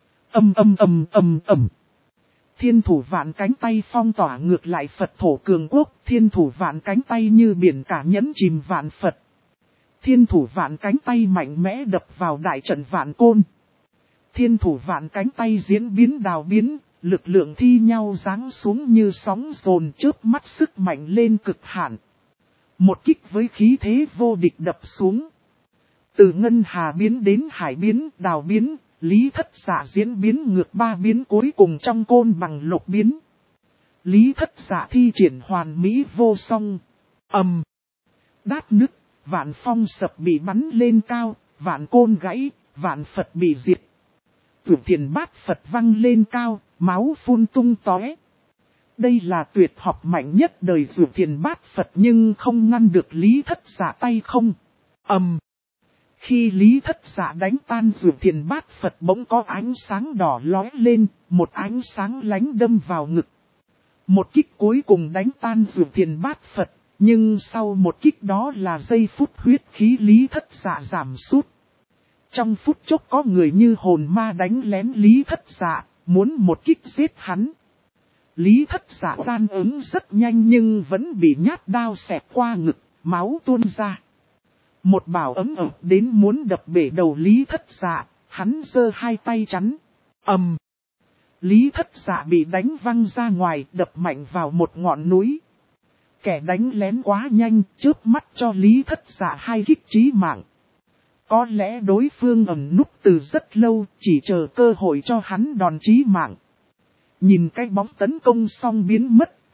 Thiên thủ vạn cánh tay phong tỏa ngược lại Phật thổ cường quốc, thiên thủ vạn cánh tay như biển cả nhấn chìm vạn Phật. Thiên thủ vạn cánh tay mạnh mẽ đập vào đại trận vạn côn. Thiên thủ vạn cánh tay diễn biến đào biến, lực lượng thi nhau giáng xuống như sóng dồn chớp mắt sức mạnh lên cực hạn. Một kích với khí thế vô địch đập xuống. Từ ngân hà biến đến hải biến, đào biến, Lý Thất Dạ diễn biến ngược 3 biến cuối cùng trong côn bằng lục biến. Lý Thất Dạ thi triển hoàn mỹ vô song. Đát nứt, vạn phong sập bị bắn lên cao, vạn côn gãy, vạn Phật bị diệt. Vượt Thiền Bát Phật văng lên cao, máu phun tung tóe. Đây là tuyệt học mạnh nhất đời Vượt Thiền Bát Phật nhưng không ngăn được Lý Thất Dạ tay không. Khi Lý Thất Dạ đánh tan Vượt Thiền Bát Phật bỗng có ánh sáng đỏ lóe lên, một ánh sáng lánh đâm vào ngực. Một kích cuối cùng đánh tan Vượt Thiền Bát Phật, nhưng sau một kích đó là giây phút huyết khí Lý Thất Dạ giảm sút. Trong phút chốc có người như hồn ma đánh lén Lý Thất Dạ, muốn một kích giết hắn. Lý Thất Dạ gian ứng rất nhanh nhưng vẫn bị nhát đao xẹt qua ngực, máu tuôn ra. Một bảo ấm ập đến muốn đập bể đầu Lý Thất Dạ, hắn giơ hai tay chắn. Lý Thất Dạ bị đánh văng ra ngoài, đập mạnh vào một ngọn núi. Kẻ đánh lén quá nhanh, chớp mắt cho Lý Thất Dạ hai kích chí mạng. Có lẽ đối phương ẩn núp từ rất lâu, chỉ chờ cơ hội cho hắn đòn chí mạng. Nhìn cái bóng tấn công xong biến mất,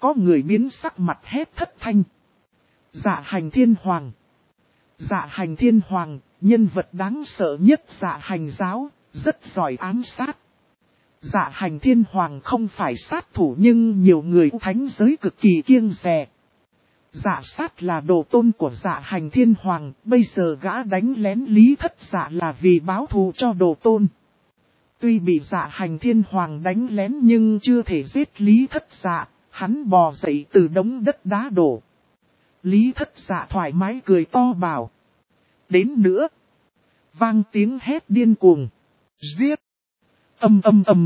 có người biến sắc mặt hét thất thanh. Dạ hành thiên hoàng. Dạ hành thiên hoàng, nhân vật đáng sợ nhất dạ hành giáo, rất giỏi ám sát. Dạ hành thiên hoàng không phải sát thủ nhưng nhiều người thánh giới cực kỳ kiêng dè. Dạ sát là đồ tôn của dạ hành thiên hoàng, bây giờ gã đánh lén Lý Thất Dạ là vì báo thù cho đồ tôn. Tuy bị dạ hành thiên hoàng đánh lén nhưng chưa thể giết Lý Thất Dạ, hắn bò dậy từ đống đất đá đổ. Lý Thất Dạ thoải mái cười to bảo. Đến nữa. Vang tiếng hét điên cuồng. Giết. Ầm.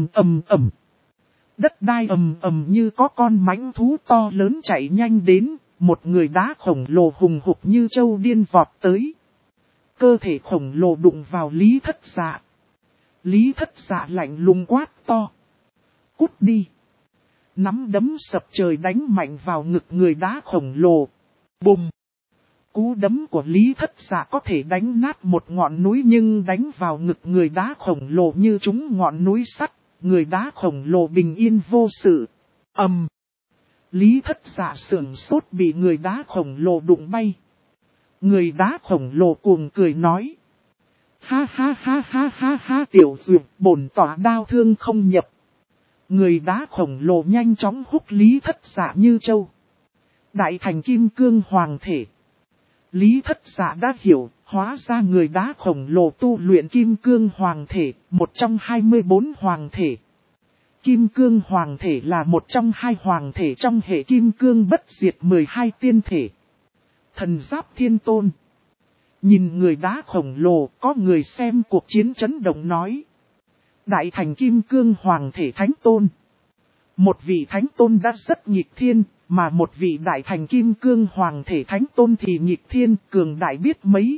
Đất đai ầm như có con mãnh thú to lớn chạy nhanh đến, một người đá khổng lồ hùng hục như trâu điên vọt tới. Cơ thể khổng lồ đụng vào Lý Thất Dạ. Lý Thất Dạ lạnh lùng quát to. Cút đi. Nắm đấm sập trời đánh mạnh vào ngực người đá khổng lồ. Bùm. Cú đấm của Lý Thất Dạ có thể đánh nát một ngọn núi nhưng đánh vào ngực người đá khổng lồ như trúng ngọn núi sắt. Người đá khổng lồ bình yên vô sự. Lý Thất Dạ sửng sốt bị người đá khổng lồ đụng bay. Người đá khổng lồ cuồng cười nói. Ha tiểu duyệt bổn tỏa đao thương không nhập. Người đá khổng lồ nhanh chóng húc Lý Thất Dạ như trâu. Đại thành kim cương hoàng thể. Lý Thất Dạ đã hiểu, hóa ra người đá khổng lồ tu luyện kim cương hoàng thể, một trong 24 hoàng thể. Kim cương hoàng thể là một trong 2 hoàng thể trong hệ kim cương bất diệt 12 tiên thể. Thần giáp thiên tôn. Nhìn người đá khổng lồ, có người xem cuộc chiến chấn động nói. Đại thành kim cương hoàng thể thánh tôn. Một vị thánh tôn đã rất nghịch thiên, mà một vị đại thành kim cương hoàng thể thánh tôn thì nghịch thiên cường đại biết mấy.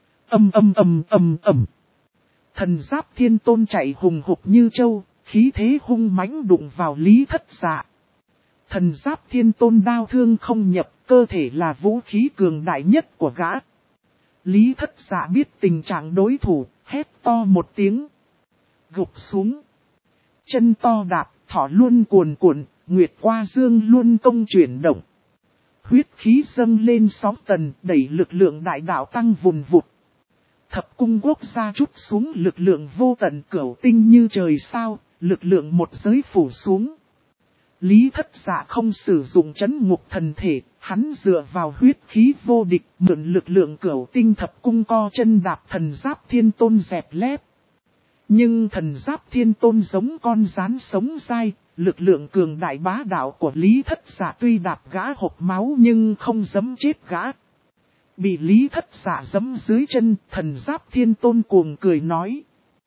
Thần giáp thiên tôn chạy hùng hục như trâu, khí thế hung mãnh đụng vào Lý Thất Dạ. Thần giáp thiên tôn đao thương không nhập, cơ thể là vũ khí cường đại nhất của gã. Lý Thất Dạ biết tình trạng đối thủ, hét to một tiếng. Gục xuống. Chân to đạp, thỏ luôn cuồn cuộn, nguyệt qua dương luôn công chuyển động. Huyết khí dâng lên sóng tần, đẩy lực lượng đại đạo tăng vùn vụt. Thập cung quốc gia trút xuống lực lượng vô tận cửu tinh như trời sao, lực lượng một giới phủ xuống. Lý Thất Dạ không sử dụng trấn ngục thần thể, hắn dựa vào huyết khí vô địch, mượn lực lượng cửu tinh thập cung co chân đạp thần giáp thiên tôn dẹp lép. Nhưng thần giáp thiên tôn giống con rán sống dai, lực lượng cường đại bá đạo của Lý Thất Dạ tuy đạp gã hộc máu nhưng không giẫm chết gã. Bị Lý Thất Dạ giẫm dưới chân, thần giáp thiên tôn cuồng cười nói.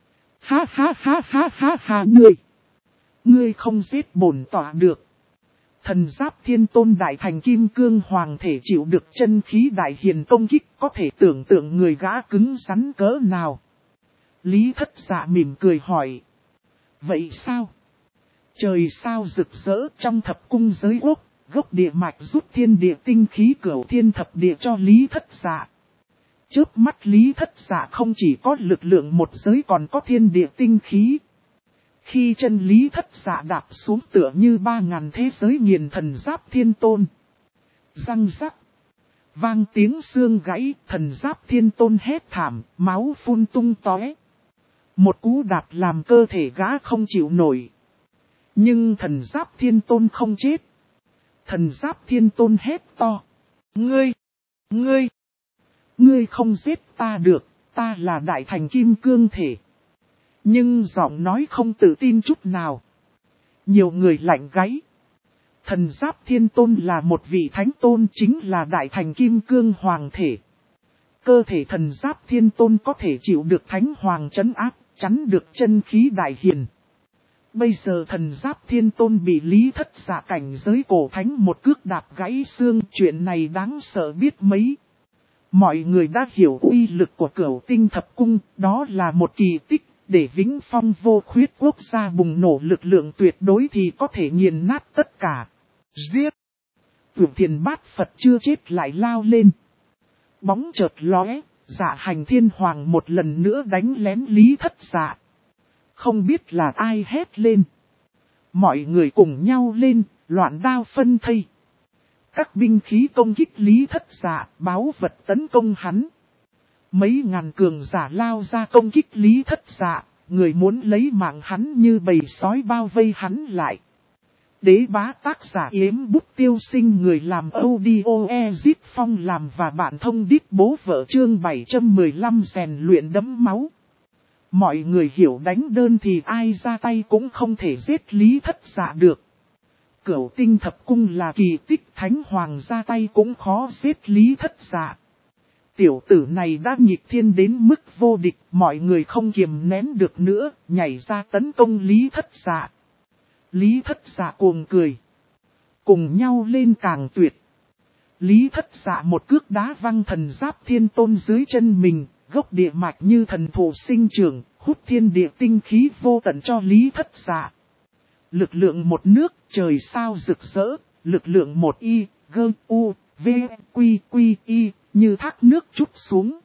Ha, ngươi không giết bổn tỏa được. Thần giáp thiên tôn đại thành kim cương hoàng thể chịu được chân khí đại hiền công kích, có thể tưởng tượng người gã cứng rắn cỡ nào. Lý Thất Dạ mỉm cười hỏi. Vậy sao? Trời sao rực rỡ trong thập cung giới quốc, gốc địa mạch rút thiên địa tinh khí cửu thiên thập địa cho Lý Thất Dạ. Chớp mắt Lý Thất Dạ không chỉ có lực lượng một giới còn có thiên địa tinh khí. Khi chân Lý Thất Dạ đạp xuống tựa như 3000 thế giới nghiền thần giáp thiên tôn. Răng rắc. Vang tiếng xương gãy, thần giáp thiên tôn hét thảm, máu phun tung tóe. Một cú đạp làm cơ thể gã không chịu nổi. Nhưng thần giáp thiên tôn không chết. Thần giáp thiên tôn hét to. Ngươi không giết ta được, ta là đại thành kim cương thể. Nhưng giọng nói không tự tin chút nào. Nhiều người lạnh gáy. Thần giáp thiên tôn là một vị thánh tôn, chính là đại thành kim cương hoàng thể. Cơ thể thần giáp thiên tôn có thể chịu được thánh hoàng trấn áp, chắn được chân khí đại hiền. Bây giờ thần giáp thiên tôn bị Lý Thất Dạ cảnh giới cổ thánh một cước đạp gãy xương, chuyện này đáng sợ biết mấy. Mọi người đã hiểu uy lực của cửu tinh thập cung, đó là một kỳ tích, để vĩnh phong vô khuyết quốc gia bùng nổ lực lượng tuyệt đối thì có thể nghiền nát tất cả. Giết! Vượt thiền bát Phật chưa chết lại lao lên. Bóng chợt lóe, Dạ hành thiên hoàng một lần nữa đánh lén Lý Thất Dạ. Không biết là ai hét lên. Mọi người cùng nhau lên, loạn đao phân thây. Các binh khí công kích Lý Thất Dạ, báu vật tấn công hắn. Mấy ngàn cường giả lao ra công kích Lý Thất Dạ, người muốn lấy mạng hắn như bầy sói bao vây hắn lại. Đế bá tác giả Yếm Bút Tiêu Sinh, người làm audio Ezip Phong làm và bạn thông đít bố vợ, chương 715 rèn luyện đẫm máu. Mọi người hiểu đánh đơn thì ai ra tay cũng không thể giết Lý Thất Dạ được. Cửu Tinh Thập Cung là kỳ tích, Thánh Hoàng ra tay cũng khó giết Lý Thất Dạ. Tiểu tử này đã nghịch thiên đến mức vô địch, mọi người không kiềm nén được nữa, nhảy ra tấn công Lý Thất Dạ. Lý Thất Dạ cuồng cười. Cùng nhau lên càng tuyệt. Lý Thất Dạ một cước đá văng thần giáp thiên tôn dưới chân mình, gốc địa mạch như thần thụ sinh trưởng, hút thiên địa tinh khí vô tận cho Lý Thất Dạ. Lực lượng một nước, trời sao rực rỡ, lực lượng một y, gơ u, v, quy quy y, như thác nước trút xuống.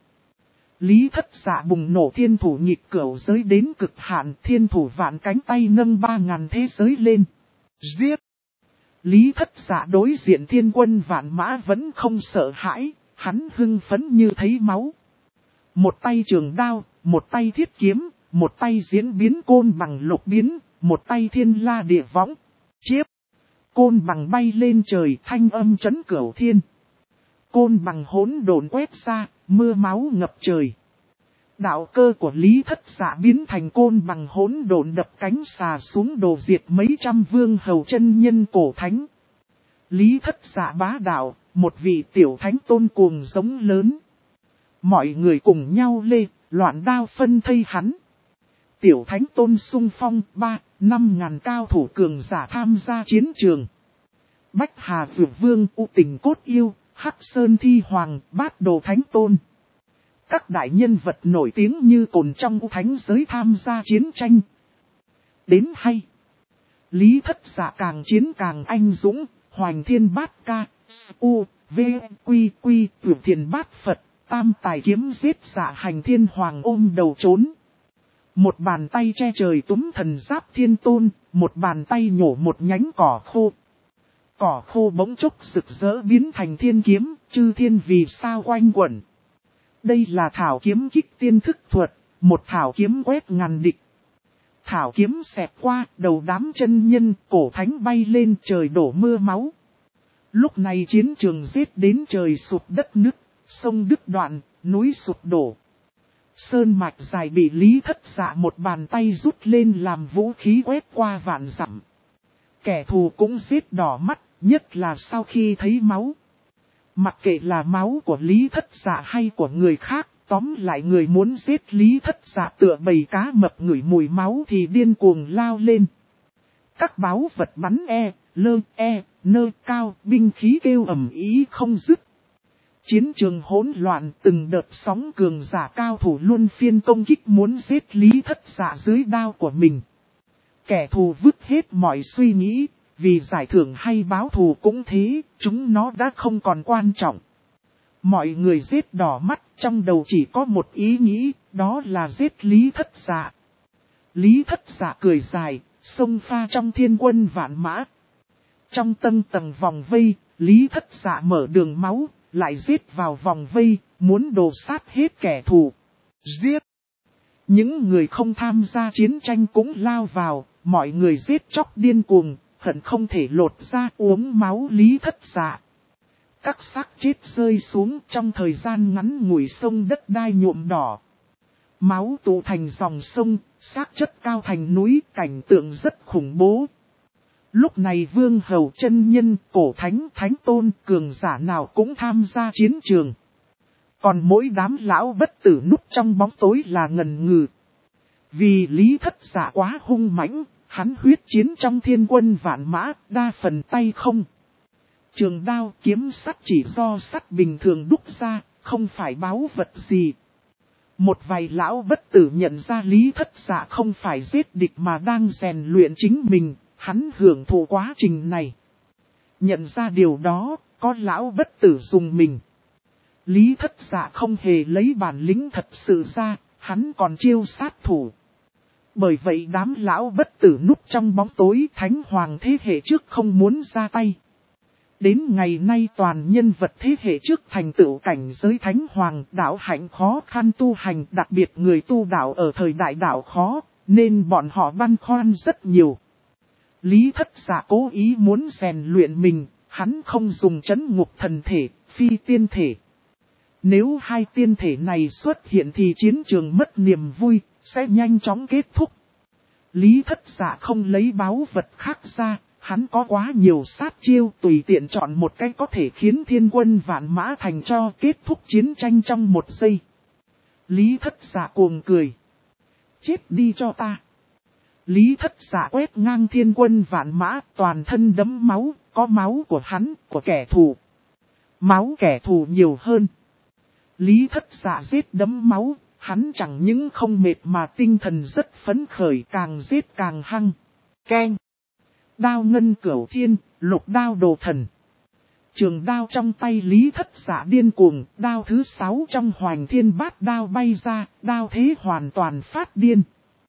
Lý Thất Dạ bùng nổ thiên thủ nhịp cửu giới đến cực hạn, thiên thủ vạn cánh tay nâng 3000 thế giới lên. Giết! Lý Thất Dạ đối diện thiên quân vạn mã vẫn không sợ hãi, hắn hưng phấn như thấy máu. Một tay trường đao, một tay thiết kiếm, một tay diễn biến côn bằng lục biến, một tay thiên la địa võng. Chiếp! Côn bằng bay lên trời, thanh âm chấn cửu thiên. Côn bằng hỗn độn quét ra, mưa máu ngập trời. Đạo cơ của Lý Thất Dạ biến thành côn bằng hỗn độn đập cánh xà xuống đổ diệt mấy trăm vương hầu chân nhân cổ thánh. Lý Thất Dạ bá đạo, một vị tiểu thánh tôn cuồng giống lớn. Mọi người cùng nhau lê, loạn đao phân thây hắn. Tiểu thánh tôn xung phong 3-5 ngàn cao thủ cường giả tham gia chiến trường. Bách Hà Dược Vương, U Tình Cốt Yêu, Hắc Sơn Thi Hoàng, Bát Đồ Thánh Tôn. Các đại nhân vật nổi tiếng như cồn trong thánh giới tham gia chiến tranh. Đến hay. Lý Thất Dạ càng chiến càng anh dũng, hoành thiên bát ca, u, v, quy quy, tuyệt thiền bát Phật, tam tài kiếm giết dạ hành thiên hoàng ôm đầu trốn. Một bàn tay che trời túm thần giáp thiên tôn, một bàn tay nhổ một nhánh cỏ khô. Cỏ khô bỗng chốc rực rỡ biến thành thiên kiếm, chư thiên vì sao quanh quẩn. Đây là thảo kiếm kích tiên thức thuật, một thảo kiếm quét ngàn địch. Thảo kiếm xẹt qua, đầu đám chân nhân, cổ thánh bay lên, trời đổ mưa máu. Lúc này chiến trường giết đến trời sụp đất nứt, sông đứt đoạn, núi sụp đổ. Sơn mạch dài bị Lý Thất Dạ một bàn tay rút lên làm vũ khí quét qua vạn dặm. Kẻ thù cũng giết đỏ mắt, nhất là sau khi thấy máu. Mặc kệ là máu của Lý Thất Dạ hay của người khác, tóm lại người muốn giết Lý Thất Dạ tựa bầy cá mập ngửi mùi máu thì điên cuồng lao lên. Các báu vật bắn nơ cao, binh khí kêu ầm ĩ không dứt. Chiến trường hỗn loạn, từng đợt sóng cường giả cao thủ luân phiên công kích muốn giết Lý Thất Dạ dưới đao của mình. Kẻ thù vứt hết mọi suy nghĩ, vì giải thưởng hay báo thù cũng thế, chúng nó đã không còn quan trọng. Mọi người giết đỏ mắt, trong đầu chỉ có một ý nghĩ, đó là giết Lý Thất Dạ. Lý Thất Dạ cười dài, xông pha trong thiên quân vạn mã. Trong tầng vòng vây, Lý Thất Dạ mở đường máu, lại giết vào vòng vây, muốn đồ sát hết kẻ thù. Giết! Những người không tham gia chiến tranh cũng lao vào, mọi người giết chóc điên cuồng, hận không thể lột ra uống máu Lý Thất Dạ. Các xác chết rơi xuống trong thời gian ngắn ngủi, sông đất đai nhuộm đỏ. Máu tụ thành dòng sông, xác chất cao thành núi, cảnh tượng rất khủng bố. Lúc này vương hầu chân nhân, cổ thánh, thánh tôn, cường giả nào cũng tham gia chiến trường. Còn mỗi đám lão bất tử núp trong bóng tối là ngần ngừ. Vì Lý Thất Dạ quá hung mãnh, hắn huyết chiến trong thiên quân vạn mã, đa phần tay không. Trường đao kiếm sắt chỉ do sắt bình thường đúc ra, không phải báu vật gì. Một vài lão bất tử nhận ra Lý Thất Dạ không phải giết địch mà đang rèn luyện chính mình, hắn hưởng thụ quá trình này. Nhận ra điều đó, có lão bất tử dùng mình. Lý Thất Dạ không hề lấy bản lĩnh thật sự ra, hắn còn chiêu sát thủ. Bởi vậy đám lão bất tử núp trong bóng tối thánh hoàng thế hệ trước không muốn ra tay. Đến ngày nay toàn nhân vật thế hệ trước thành tựu cảnh giới thánh hoàng đạo hạnh khó khăn tu hành, đặc biệt người tu đạo ở thời đại đạo khó, nên bọn họ băn khoăn rất nhiều. Lý Thất Dạ cố ý muốn rèn luyện mình, hắn không dùng trấn ngục thần thể, phi tiên thể. Nếu hai tiên thể này xuất hiện thì chiến trường mất niềm vui, sẽ nhanh chóng kết thúc. Lý Thất Dạ không lấy báu vật khác ra, hắn có quá nhiều sát chiêu, tùy tiện chọn một cái có thể khiến thiên quân vạn mã thành cho kết thúc chiến tranh trong một giây. Lý Thất Dạ cuồng cười. Chết đi cho ta. Lý Thất Dạ quét ngang thiên quân vạn mã, toàn thân đẫm máu, có máu của hắn, của kẻ thù. Máu kẻ thù nhiều hơn. Lý Thất Dạ giết đẫm máu, hắn chẳng những không mệt mà tinh thần rất phấn khởi, càng giết càng hăng. Keng. Đao ngân cửu thiên, lục đao đồ thần. Trường đao trong tay Lý Thất Dạ điên cuồng, đao thứ 6 trong Hoành Thiên Bát đao bay ra, đao thế hoàn toàn phát điên.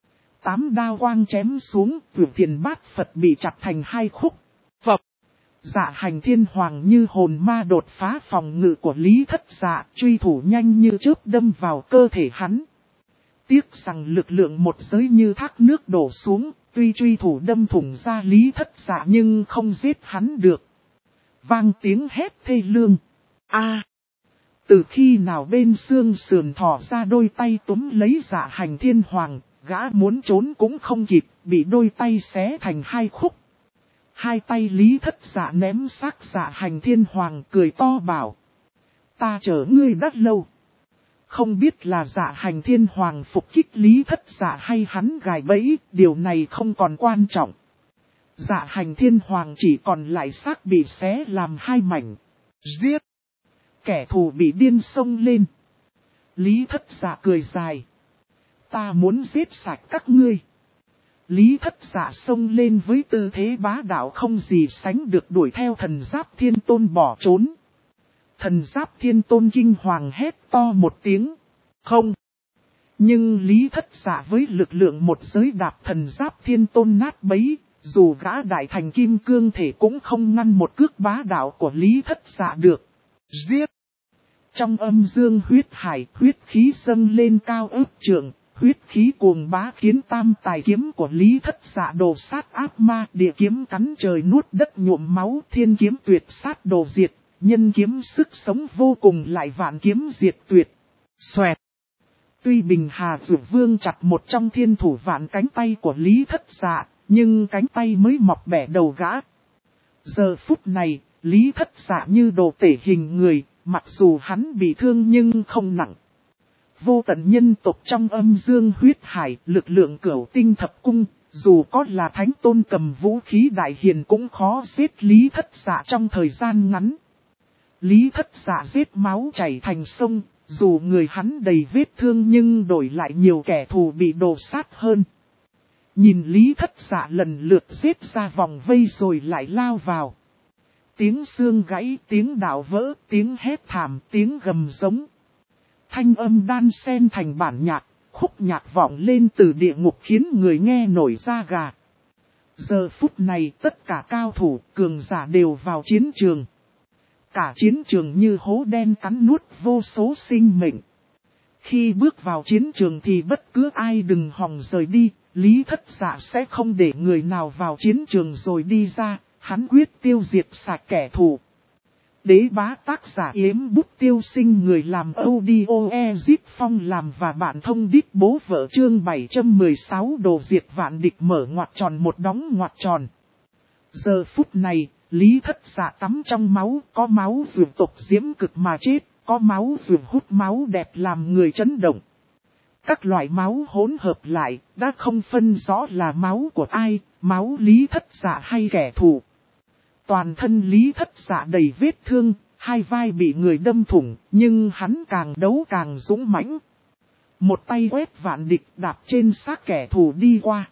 8 đao quang chém xuống, Vượt Thiền Bát Phật bị chặt thành 2 khúc. Phật. Dạ Hành Thiên Hoàng như hồn ma đột phá phòng ngự của Lý Thất Dạ, truy thủ nhanh như chớp đâm vào cơ thể hắn. Tiếc rằng lực lượng một giới như thác nước đổ xuống, tuy truy thủ đâm thủng ra Lý Thất Dạ nhưng không giết hắn được. Vang tiếng hét thê lương. A! Từ khi nào bên xương sườn thỏ ra đôi tay túm lấy Dạ Hành Thiên Hoàng, gã muốn trốn cũng không kịp, bị đôi tay xé thành 2 khúc. Hai tay Lý Thất Dạ ném xác Dạ Hành Thiên Hoàng, cười to bảo. Ta chờ ngươi đã lâu. Không biết là Dạ Hành Thiên Hoàng phục kích Lý Thất Dạ hay hắn gài bẫy, điều này không còn quan trọng. Dạ Hành Thiên Hoàng chỉ còn lại xác bị xé làm 2 mảnh. Giết! Kẻ thù bị điên xông lên. Lý Thất Dạ cười dài. Ta muốn giết sạch các ngươi. Lý Thất Dạ xông lên với tư thế bá đạo không gì sánh được, đuổi theo Thần Giáp Thiên Tôn bỏ trốn. Thần Giáp Thiên Tôn kinh hoàng hét to một tiếng. Không. Nhưng Lý Thất Dạ với lực lượng một giới đạp Thần Giáp Thiên Tôn nát bấy, dù gã đại thành kim cương thể cũng không ngăn một cước bá đạo của Lý Thất Dạ được. Giết! Trong âm dương huyết hải, huyết khí dâng lên cao ước trượng. Huyết khí cuồng bá khiến tam tài kiếm của Lý Thất Dạ đồ sát ác ma, địa kiếm cắn trời nuốt đất nhuộm máu, thiên kiếm tuyệt sát đồ diệt, nhân kiếm sức sống vô cùng lại vạn kiếm diệt tuyệt. Xoẹt! Tuy Bình Hà Dược Vương chặt một trong thiên thủ vạn cánh tay của Lý Thất Dạ, nhưng cánh tay mới mọc bẻ đầu gã. Giờ phút này, Lý Thất Dạ như đồ tể hình người, mặc dù hắn bị thương nhưng không nặng. Vô tận nhân tộc trong âm dương huyết hải, lực lượng cửu tinh thập cung, dù có là thánh tôn cầm vũ khí đại hiền cũng khó giết Lý Thất Dạ trong thời gian ngắn. Lý Thất Dạ giết máu chảy thành sông, dù người hắn đầy vết thương nhưng đổi lại nhiều kẻ thù bị đổ sát hơn. Nhìn Lý Thất Dạ lần lượt giết ra vòng vây rồi lại lao vào. Tiếng xương gãy, tiếng đạo vỡ, tiếng hét thảm, tiếng gầm giống. Thanh âm đan xen thành bản nhạc, khúc nhạc vọng lên từ địa ngục khiến người nghe nổi da gà. Giờ phút này tất cả cao thủ, cường giả đều vào chiến trường. Cả chiến trường như hố đen cắn nuốt vô số sinh mệnh. Khi bước vào chiến trường thì bất cứ ai đừng hòng rời đi, Lý Thất Dạ sẽ không để người nào vào chiến trường rồi đi ra, hắn quyết tiêu diệt sạch kẻ thù. Đế bá tác giả Yếm Bút Tiêu Sinh, người làm audio Ezip Phong làm và bạn thông đích bố vợ chương 716 đồ diệt vạn địch mở ngoặc tròn một đóng ngoặc tròn. Giờ phút này, Lý Thất Dạ tắm trong máu, có máu dược tộc diễm cực mà chết, có máu dược hút máu đẹp làm người chấn động. Các loại máu hỗn hợp lại, đã không phân rõ là máu của ai, máu Lý Thất Dạ hay kẻ thù. Toàn thân Lý Thất Dạ đầy vết thương, hai vai bị người đâm thủng, nhưng hắn càng đấu càng dũng mãnh. Một tay quét vạn địch đạp trên xác kẻ thù đi qua.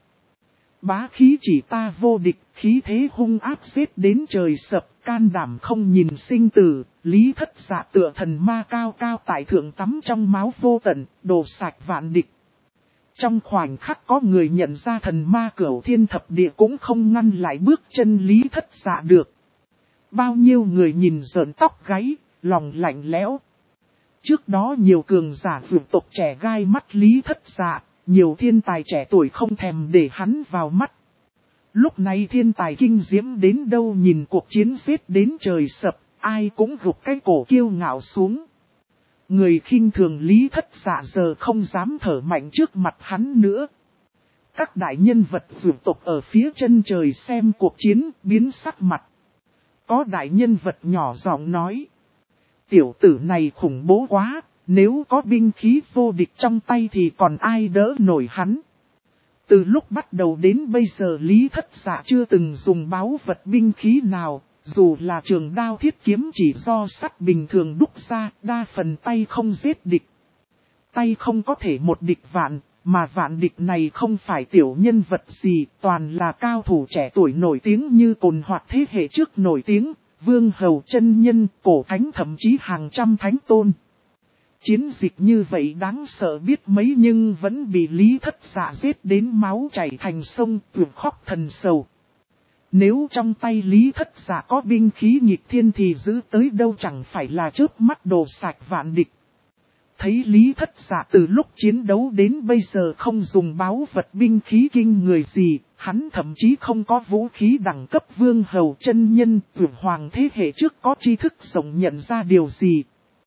Bá khí chỉ ta vô địch, khí thế hung áp giết đến trời sập, can đảm không nhìn sinh tử. Lý Thất Dạ tựa thần ma cao cao tại thượng tắm trong máu vô tận, đổ sạch vạn địch. Trong khoảnh khắc có người nhận ra thần ma Cửu Thiên Thập Địa cũng không ngăn lại bước chân Lý Thất Dạ được. Bao nhiêu người nhìn rợn tóc gáy, lòng lạnh lẽo. Trước đó nhiều cường giả vượt tộc trẻ gai mắt Lý Thất Dạ, nhiều thiên tài trẻ tuổi không thèm để hắn vào mắt. Lúc này thiên tài kinh diễm đến đâu nhìn cuộc chiến giết đến trời sập, ai cũng gục cái cổ kiêu ngạo xuống. Người khinh thường Lý Thất Dạ giờ không dám thở mạnh trước mặt hắn nữa. Các đại nhân vật vượt tộc ở phía chân trời xem cuộc chiến biến sắc mặt. Có đại nhân vật nhỏ giọng nói. Tiểu tử này khủng bố quá, nếu có binh khí vô địch trong tay thì còn ai đỡ nổi hắn. Từ lúc bắt đầu đến bây giờ Lý Thất Dạ chưa từng dùng báu vật binh khí nào, dù là trường đao thiết kiếm chỉ do sắt bình thường đúc ra, đa phần tay không giết địch. Tay không có thể một địch vạn, mà vạn địch này không phải tiểu nhân vật gì, toàn là cao thủ trẻ tuổi nổi tiếng như Cồn hoặc thế hệ trước nổi tiếng, Vương Hầu chân nhân, cổ thánh thậm chí hàng trăm thánh tôn. Chiến dịch như vậy đáng sợ biết mấy nhưng vẫn bị Lý Thất Dạ giết đến máu chảy thành sông, tuyệt khóc thần sầu. Nếu trong tay Lý Thất Dạ có binh khí nghịch thiên thì giữ tới đâu chẳng phải là chớp mắt đổ sạch vạn địch. Thấy Lý Thất Dạ từ lúc chiến đấu đến bây giờ không dùng báu vật binh khí kinh người gì, hắn thậm chí không có vũ khí đẳng cấp Vương Hầu chân nhân, tuyệt hoàng thế hệ trước có tri thức rộng nhận ra điều gì.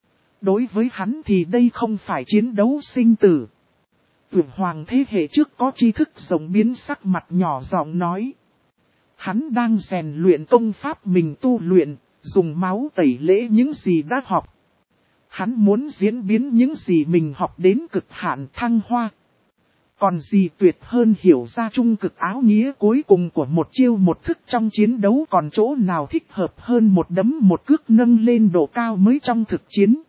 Đối với hắn thì đây không phải chiến đấu sinh tử. Tuyệt hoàng thế hệ trước có tri thức rộng biến sắc mặt nhỏ giọng nói. Hắn đang rèn luyện công pháp mình tu luyện, dùng máu tẩy lễ những gì đã học. Hắn muốn diễn biến những gì mình học đến cực hạn thăng hoa. Còn gì tuyệt hơn hiểu ra trung cực áo nghĩa cuối cùng của một chiêu một thức trong chiến đấu, còn chỗ nào thích hợp hơn một đấm một cước nâng lên độ cao mới trong thực chiến.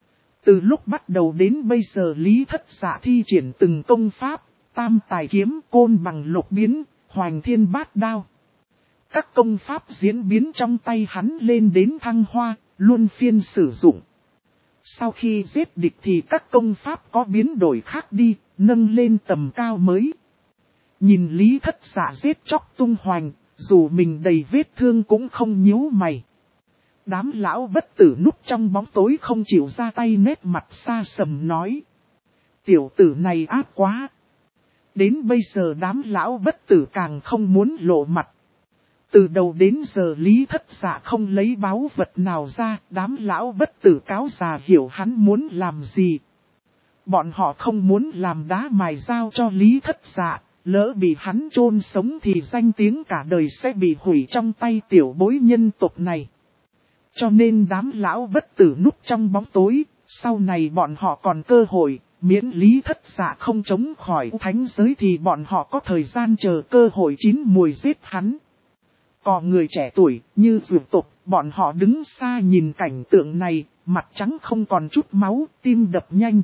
Từ lúc bắt đầu đến bây giờ Lý Thất Dạ thi triển từng công pháp, tam tài kiếm, côn bằng lục biến, hoành thiên bát đao. Các công pháp diễn biến trong tay hắn lên đến thăng hoa, luôn phiên sử dụng. Sau khi giết địch thì các công pháp có biến đổi khác đi, nâng lên tầm cao mới. Nhìn Lý Thất Dạ giết chóc tung hoành, dù mình đầy vết thương cũng không nhíu mày. Đám lão bất tử núp trong bóng tối không chịu ra tay, nét mặt xa sầm nói. Tiểu tử này ác quá. Đến bây giờ đám lão bất tử càng không muốn lộ mặt. Từ đầu đến giờ Lý Thất Dạ không lấy báu vật nào ra, đám lão bất tử cáo già hiểu hắn muốn làm gì. Bọn họ không muốn làm đá mài dao cho Lý Thất Dạ, lỡ bị hắn chôn sống thì danh tiếng cả đời sẽ bị hủy trong tay tiểu bối nhân tộc này. Cho nên đám lão bất tử núp trong bóng tối, sau này bọn họ còn cơ hội, miễn Lý Thất Dạ không chống khỏi thánh giới thì bọn họ có thời gian chờ cơ hội chín mùi giết hắn. Còn người trẻ tuổi, như dược tộc, bọn họ đứng xa nhìn cảnh tượng này, mặt trắng không còn chút máu, tim đập nhanh.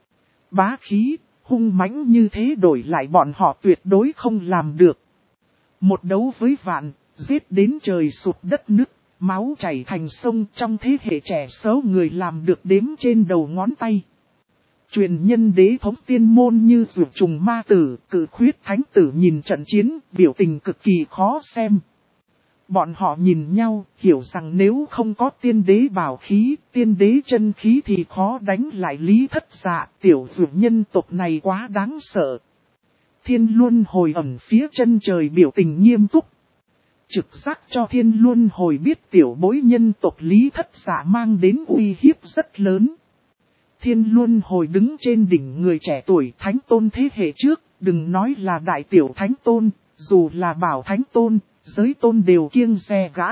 Bá khí, hung mãnh như thế đổi lại bọn họ tuyệt đối không làm được. Một đấu với vạn, giết đến trời sụp đất nứt, máu chảy thành sông, trong thế hệ trẻ số người làm được đếm trên đầu ngón tay. Truyền nhân đế thống tiên môn như dược trùng ma tử, cự khuyết thánh tử nhìn trận chiến, biểu tình cực kỳ khó xem. Bọn họ nhìn nhau, hiểu rằng nếu không có tiên đế bảo khí, tiên đế chân khí thì khó đánh lại Lý Thất Dạ, tiểu dược nhân tộc này quá đáng sợ. Thiên Luân Hồi ẩn phía chân trời biểu tình nghiêm túc. Trực giác cho Thiên Luân Hồi biết tiểu bối nhân tộc Lý Thất Dạ mang đến uy hiếp rất lớn. Thiên Luân Hồi đứng trên đỉnh người trẻ tuổi thánh tôn thế hệ trước, đừng nói là đại tiểu thánh tôn, dù là bảo thánh tôn, giới tôn đều kiêng dè gã.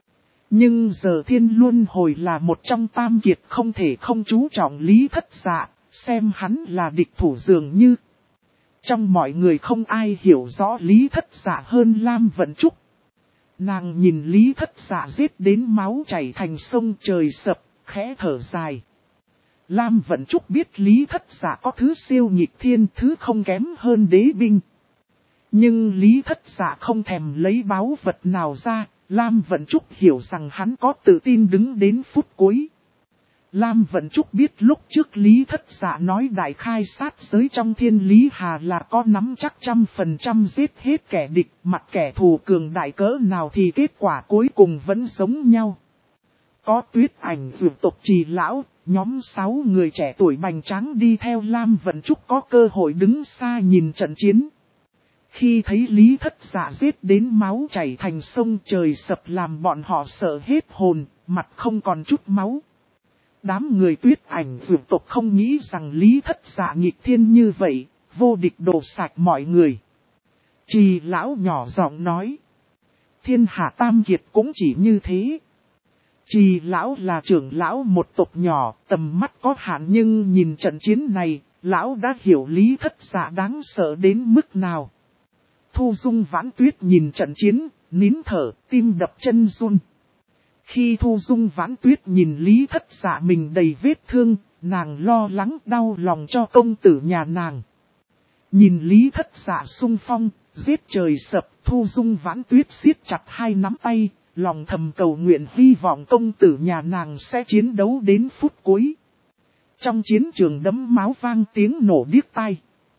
Nhưng giờ Thiên Luân Hồi là một trong tam kiệt không thể không chú trọng Lý Thất Dạ, xem hắn là địch thủ dường như. Trong mọi người không ai hiểu rõ Lý Thất Dạ hơn Lam Vận Trúc. Nàng nhìn Lý Thất Dạ giết đến máu chảy thành sông trời sập, khẽ thở dài. Lam Vận Trúc biết Lý Thất Dạ có thứ siêu nhịp thiên, thứ không kém hơn đế binh. Nhưng Lý Thất Dạ không thèm lấy báu vật nào ra, Lam Vận Trúc hiểu rằng hắn có tự tin đứng đến phút cuối. Lam Vận Trúc biết lúc trước Lý Thất Dạ nói đại khai sát giới trong Thiên Lý Hà là có nắm chắc 100% giết hết kẻ địch, mặt kẻ thù cường đại cỡ nào thì kết quả cuối cùng vẫn giống nhau. Có Tuyết Ảnh vượt tộc Trì Lão, nhóm 6 người trẻ tuổi bành tráng đi theo Lam Vận Trúc có cơ hội đứng xa nhìn trận chiến. Khi thấy Lý Thất Dạ giết đến máu chảy thành sông, trời sập làm bọn họ sợ hết hồn, mặt không còn chút máu. Đám người Tuyết Ảnh vượt tộc không nghĩ rằng Lý Thất Dạ nghịch thiên như vậy, vô địch đổ sạch mọi người. Trì Lão nhỏ giọng nói. Thiên hạ tam kiệt cũng chỉ như thế. Trì Lão là trưởng lão một tộc nhỏ, tầm mắt có hạn, nhưng nhìn trận chiến này, Lão đã hiểu Lý Thất Dạ đáng sợ đến mức nào. Thu Dung Vãn Tuyết nhìn trận chiến, nín thở, tim đập chân run. Khi Thu Dung Vãn Tuyết nhìn Lý Thất Dạ mình đầy vết thương, nàng lo lắng đau lòng cho công tử nhà nàng. Nhìn Lý Thất Dạ xung phong, giết trời sập, Thu Dung Vãn Tuyết siết chặt hai nắm tay, lòng thầm cầu nguyện hy vọng công tử nhà nàng sẽ chiến đấu đến phút cuối. Trong chiến trường đấm máu vang tiếng nổ điếc tai.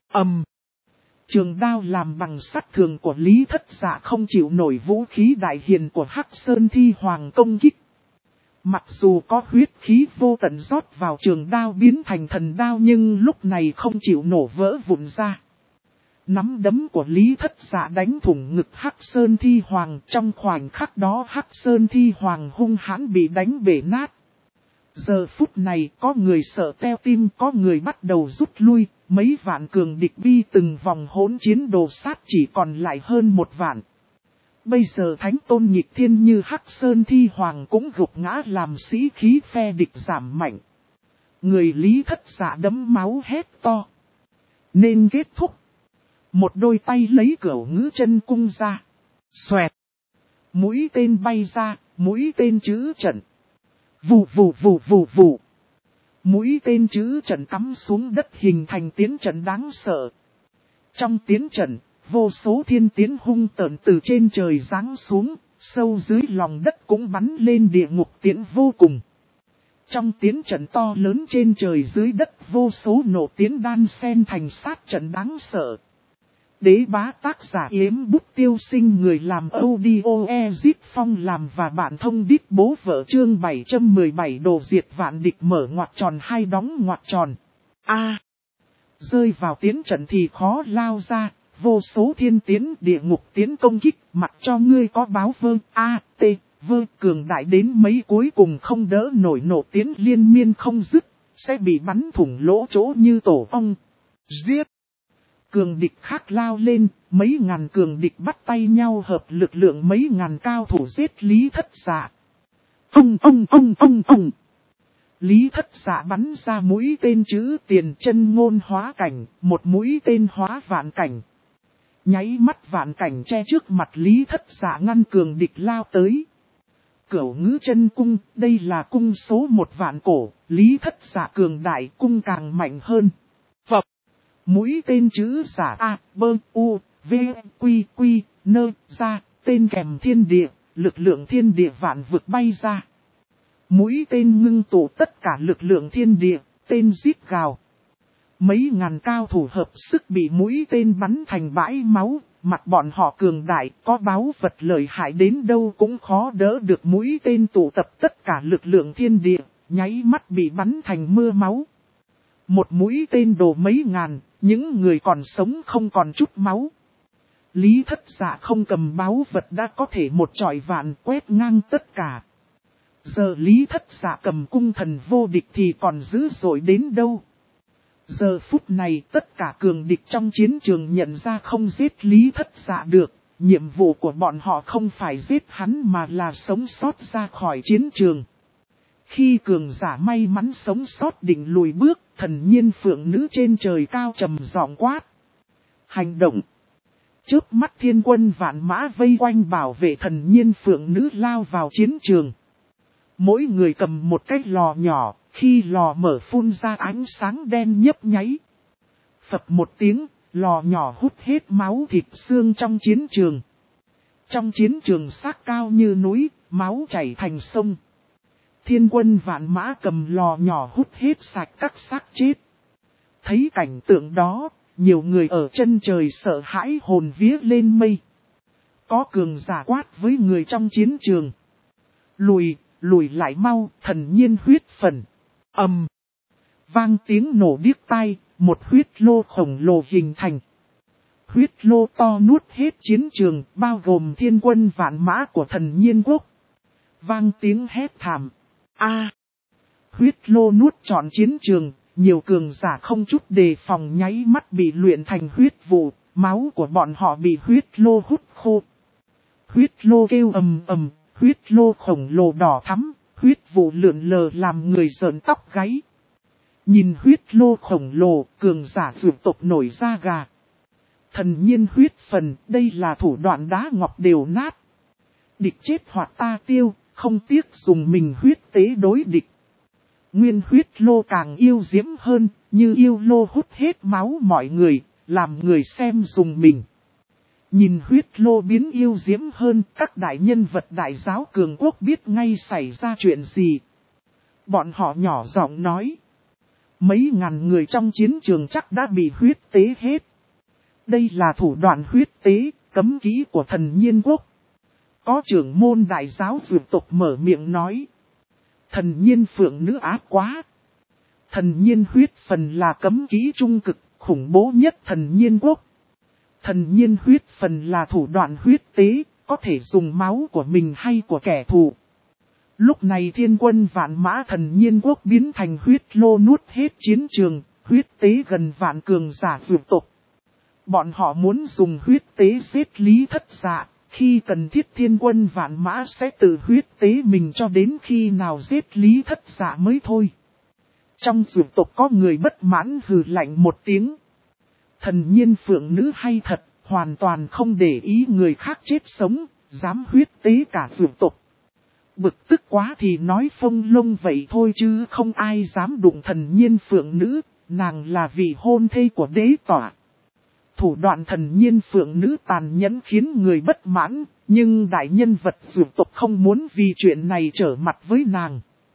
Trường đao làm bằng sắt thường của Lý Thất Dạ không chịu nổi vũ khí đại hiền của Hắc Sơn Thi Hoàng công kích. Mặc dù có huyết khí vô tận rót vào trường đao biến thành thần đao, nhưng lúc này không chịu nổ vỡ vụn ra. Nắm đấm của Lý Thất Dạ đánh thủng ngực Hắc Sơn Thi Hoàng, trong khoảnh khắc đó Hắc Sơn Thi Hoàng hung hãn bị đánh bể nát. Giờ phút này có người sợ teo tim, có người bắt đầu rút lui, mấy vạn cường địch bi từng vòng hỗn chiến đồ sát chỉ còn lại hơn 1 vạn. Bây giờ thánh tôn nghịch thiên như Hắc Sơn Thi Hoàng cũng gục ngã làm sĩ khí phe địch giảm mạnh. Người Lý Thất Dạ đấm máu hét to. Nên kết thúc. Một đôi tay lấy cửu ngữ chân cung ra. Xoẹt. Mũi tên bay ra, mũi tên chữ trận. Vù vù vù vù vù. Mũi tên chữ trận cắm xuống đất hình thành tiến trận đáng sợ. Trong tiến trận, vô số thiên tiến hung tợn từ trên trời giáng xuống, sâu dưới lòng đất cũng bắn lên địa ngục tiến vô cùng. Trong tiến trận to lớn trên trời dưới đất, vô số nổ tiến đan xen thành sát trận đáng sợ. Đế bá tác giả Yếm Bút Tiêu Sinh, người làm audio Ezit Phong làm và bạn thông đít bố vợ, chương 717 đồ diệt vạn địch mở ngoặc tròn hai đóng ngoặc tròn. Rơi vào tiến trận thì khó lao ra, vô số thiên tiến địa ngục tiến công kích, mặc cho ngươi có báo vơ, cường đại đến mấy cuối cùng không đỡ nổi, nổ tiến liên miên không dứt, sẽ bị bắn thủng lỗ chỗ như tổ ong. Giết! Cường địch khác lao lên, mấy ngàn cường địch bắt tay nhau hợp lực lượng mấy ngàn cao thủ giết Lý Thất Dạ. Lý Thất Dạ bắn ra mũi tên chữ tiền chân ngôn hóa cảnh, một mũi tên hóa vạn cảnh. Nháy mắt vạn cảnh che trước mặt Lý Thất Dạ ngăn cường địch lao tới. Cửu ngữ chân cung, đây là cung số 1 vạn cổ, Lý Thất Dạ cường đại, cung càng mạnh hơn. Phập. Mũi tên chữ giả A, B, U, V, Quy, Quy, Nơ, ra, tên kèm thiên địa, lực lượng thiên địa vạn vực bay ra. Mũi tên ngưng tụ tất cả lực lượng thiên địa, tên rít gào. Mấy ngàn cao thủ hợp sức bị mũi tên bắn thành bãi máu, mặt bọn họ cường đại, có báu vật lợi hại đến đâu cũng khó đỡ được mũi tên tụ tập tất cả lực lượng thiên địa, nháy mắt bị bắn thành mưa máu. Một mũi tên đổ mấy ngàn, những người còn sống không còn chút máu. Lý Thất Dạ không cầm báu vật đã có thể một chọi vạn quét ngang tất cả. Giờ Lý Thất Dạ cầm cung thần vô địch thì còn dữ dội đến đâu. Giờ phút này tất cả cường địch trong chiến trường nhận ra không giết Lý Thất Dạ được. Nhiệm vụ của bọn họ không phải giết hắn mà là sống sót ra khỏi chiến trường. Khi cường giả may mắn sống sót định lùi bước, thần nhiên phượng nữ trên trời cao trầm giọng quát. Hành động! Chớp mắt thiên quân vạn mã vây quanh bảo vệ thần nhiên phượng nữ lao vào chiến trường. Mỗi người cầm một cái lò nhỏ, khi lò mở phun ra ánh sáng đen nhấp nháy. Phập một tiếng, lò nhỏ hút hết máu thịt xương trong chiến trường. Trong chiến trường xác cao như núi, máu chảy thành sông. thiên quân vạn mã cầm lò nhỏ hút hết sạch các xác chết. Thấy cảnh tượng đó, nhiều người ở chân trời sợ hãi hồn vía lên mây. Có cường giả quát với người trong chiến trường. Lùi lại mau, thần nhiên huyết phần. Vang tiếng nổ điếc tai, một huyết lô khổng lồ hình thành. Huyết lô to nuốt hết chiến trường, bao gồm thiên quân vạn mã của thần nhiên quốc. Vang tiếng hét thảm. Huyết lô nuốt trọn chiến trường, nhiều cường giả không chút đề phòng nháy mắt bị luyện thành huyết vụ, máu của bọn họ bị huyết lô hút khô. Huyết lô kêu ầm, huyết lô khổng lồ đỏ thắm, huyết vụ lượn lờ làm người rợn tóc gáy. Nhìn huyết lô khổng lồ, cường giả vượt tộc nổi da gà. Thần nhiên huyết phần, đây là thủ đoạn đá ngọc đều nát. Địch chết hoặc ta tiêu, không tiếc dùng mình huyết tế đối địch. Nguyên huyết lô càng yêu diễm hơn, như yêu lô hút hết máu mọi người, làm người xem dùng mình. Nhìn huyết lô biến yêu diễm hơn, các đại nhân vật đại giáo cường quốc biết ngay xảy ra chuyện gì. Bọn họ nhỏ giọng nói. Mấy ngàn người trong chiến trường chắc đã bị huyết tế hết. Đây là thủ đoạn huyết tế, cấm kỹ của thần nhiên quốc. Có trưởng môn đại giáo dược tộc mở miệng nói. Thần nhiên phượng nữ ác quá. Thần nhiên huyết phần là cấm kỹ trung cực, khủng bố nhất thần nhiên quốc. Thần nhiên huyết phần là thủ đoạn huyết tế, có thể dùng máu của mình hay của kẻ thù. Lúc này thiên quân vạn mã thần nhiên quốc biến thành huyết lô nuốt hết chiến trường, huyết tế gần vạn cường giả dược tộc. Bọn họ muốn dùng huyết tế giết Lý Thất Dạ, khi cần thiết thiên quân vạn mã sẽ tự huyết tế mình cho đến khi nào giết Lý Thất Dạ mới thôi. Trong dược tộc có người bất mãn hừ lạnh một tiếng. Thần nhiên phượng nữ hay thật, hoàn toàn không để ý người khác chết sống, dám huyết tế cả dược tộc. Bực tức quá thì nói phông lông vậy thôi chứ không ai dám đụng thần nhiên phượng nữ, nàng là vị hôn thê của đế tỏa. Thủ đoạn thần nhiên phượng nữ tàn nhẫn khiến người bất mãn, nhưng đại nhân vật dược tộc không muốn vì chuyện này trở mặt với nàng.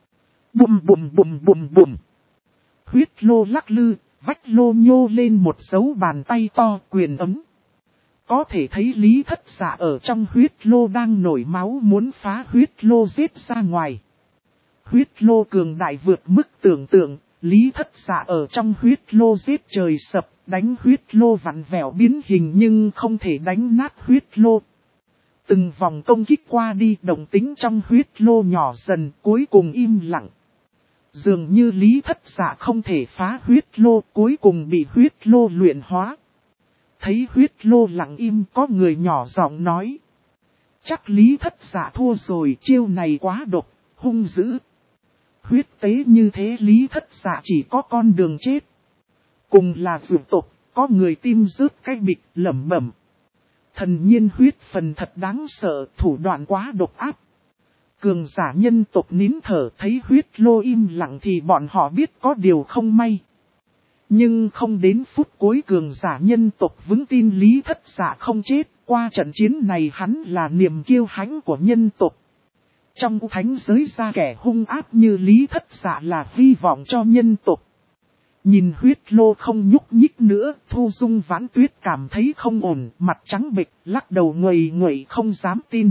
Bùm. Huyết lô lắc lư, vách lô nhô lên một dấu bàn tay to quyền ấm. Có thể thấy Lý Thất Dạ ở trong huyết lô đang nổi máu muốn phá huyết lô giết ra ngoài. Huyết lô cường đại vượt mức tưởng tượng, Lý Thất Dạ ở trong huyết lô giết trời sập, đánh huyết lô vặn vẹo biến hình nhưng không thể đánh nát huyết lô. Từng vòng công kích qua đi, động tính trong huyết lô nhỏ dần, cuối cùng im lặng. Dường như Lý Thất Dạ không thể phá huyết lô, cuối cùng bị huyết lô luyện hóa. Thấy huyết lô lặng im, có người nhỏ giọng nói. Chắc Lý Thất Dạ thua rồi, chiêu này quá độc, hung dữ. Huyết tế như thế Lý Thất Dạ chỉ có con đường chết. Cùng là dược tộc, có người tim rớt cái bịch lẩm bẩm. Thần nhiên huyết phần thật đáng sợ, thủ đoạn quá độc ác. Cường giả nhân tộc nín thở, thấy huyết lô im lặng thì bọn họ biết có điều không may. Nhưng không đến phút cuối cường giả nhân tộc vững tin Lý Thất Dạ không chết, qua trận chiến này hắn là niềm kiêu hãnh của nhân tộc. Trong thánh giới ra kẻ hung ác như Lý Thất Dạ là hy vọng cho nhân tộc. Nhìn huyết lô không nhúc nhích nữa, Thu Dung Vãn Tuyết cảm thấy không ổn, mặt trắng bệch, lắc đầu nguậy không dám tin.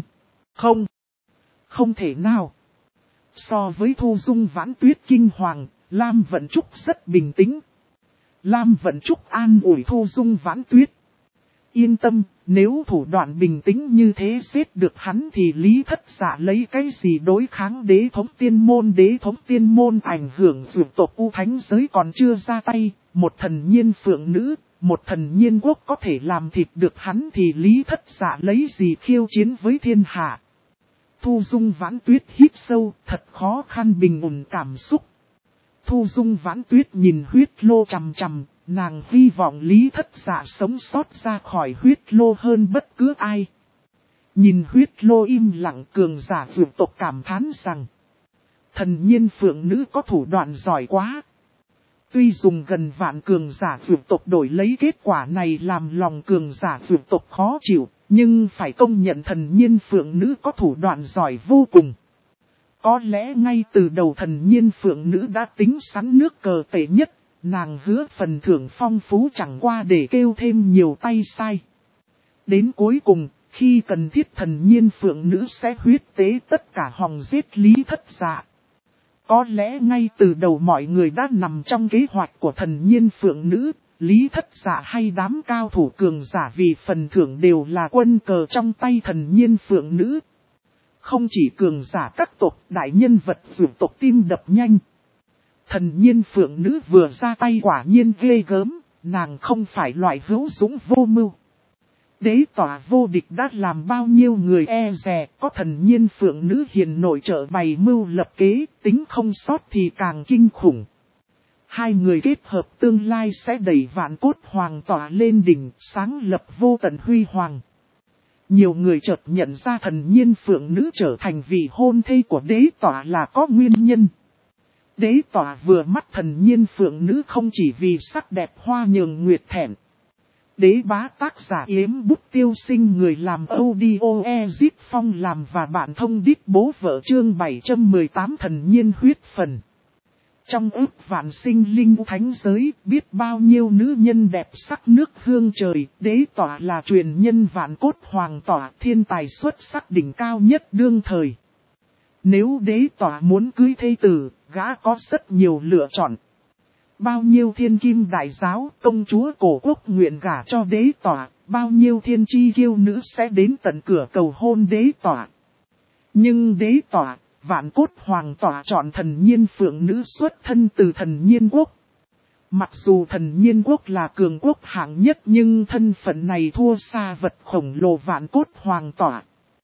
Không thể nào. So với Thu Dung Vãn Tuyết kinh hoàng, Lam Vận Trúc rất bình tĩnh. Lam Vận Trúc an ủi Thu Dung Vãn Tuyết. Yên tâm, nếu thủ đoạn bình tĩnh như thế giết được hắn thì Lý Thất Dạ lấy cái gì đối kháng đế thống tiên môn. Đế thống tiên môn ảnh hưởng dược tộc U Thánh giới còn chưa ra tay, một thần nhiên phượng nữ, một thần nhiên quốc có thể làm thịt được hắn thì Lý Thất Dạ lấy gì khiêu chiến với thiên hạ. Thu Dung Vãn Tuyết hít sâu, thật khó khăn bình ổn cảm xúc. Thu Dung Vãn Tuyết nhìn huyết lô chằm chằm, nàng hy vọng Lý Thất Dạ sống sót ra khỏi huyết lô hơn bất cứ ai. Nhìn huyết lô im lặng, cường giả dược tộc cảm thán rằng thần nhiên phượng nữ có thủ đoạn giỏi quá. Tuy dùng gần vạn cường giả dược tộc đổi lấy kết quả này làm lòng cường giả dược tộc khó chịu, nhưng phải công nhận thần nhiên phượng nữ có thủ đoạn giỏi vô cùng. Có lẽ ngay từ đầu thần nhiên phượng nữ đã tính sẵn nước cờ tệ nhất, nàng hứa phần thưởng phong phú chẳng qua để kêu thêm nhiều tay sai. Đến cuối cùng, khi cần thiết thần nhiên phượng nữ sẽ huyết tế tất cả hòng giết Lý Thất Dạ. Có lẽ ngay từ đầu mọi người đã nằm trong kế hoạch của thần nhiên phượng nữ, Lý Thất Dạ hay đám cao thủ cường giả vì phần thưởng đều là quân cờ trong tay thần nhiên phượng nữ. Không chỉ cường giả các tộc, đại nhân vật dù tộc tim đập nhanh. Thần nhiên phượng nữ vừa ra tay quả nhiên ghê gớm, nàng không phải loại hữu dũng vô mưu. Đế tỏa vô địch đã làm bao nhiêu người e dè, có thần nhiên phượng nữ hiền nội trợ bày mưu lập kế, tính không sót thì càng kinh khủng. Hai người kết hợp tương lai sẽ đẩy Vạn Cốt Hoàng tỏa lên đỉnh, sáng lập vô tận huy hoàng. Nhiều người chợt nhận ra thần nhiên phượng nữ trở thành vị hôn thê của đế tỏa là có nguyên nhân. Đế tỏa vừa mắt thần nhiên phượng nữ không chỉ vì sắc đẹp hoa nhường nguyệt thẹn. Đế bá tác giả Yếm Bút Tiêu Sinh người làm audio Ezit Phong làm và bạn thông đít bố vợ chương 718 thần nhiên huyết phần. Trong ước vạn sinh linh thánh giới biết bao nhiêu nữ nhân đẹp sắc nước hương trời, đế tỏa là truyền nhân Vạn Cốt Hoàng tỏa thiên tài xuất sắc đỉnh cao nhất đương thời. Nếu đế tỏa muốn cưới thê tử, gã có rất nhiều lựa chọn. Bao nhiêu thiên kim đại giáo, công chúa cổ quốc nguyện gả cho đế tỏa, bao nhiêu thiên chi kiêu nữ sẽ đến tận cửa cầu hôn đế tỏa. Nhưng đế tỏa, Vạn Cốt Hoàng tỏa chọn thần nhiên phượng nữ xuất thân từ thần nhiên quốc. Mặc dù thần nhiên quốc là cường quốc hạng nhất nhưng thân phận này thua xa vật khổng lồ Vạn Cốt Hoàng tỏa.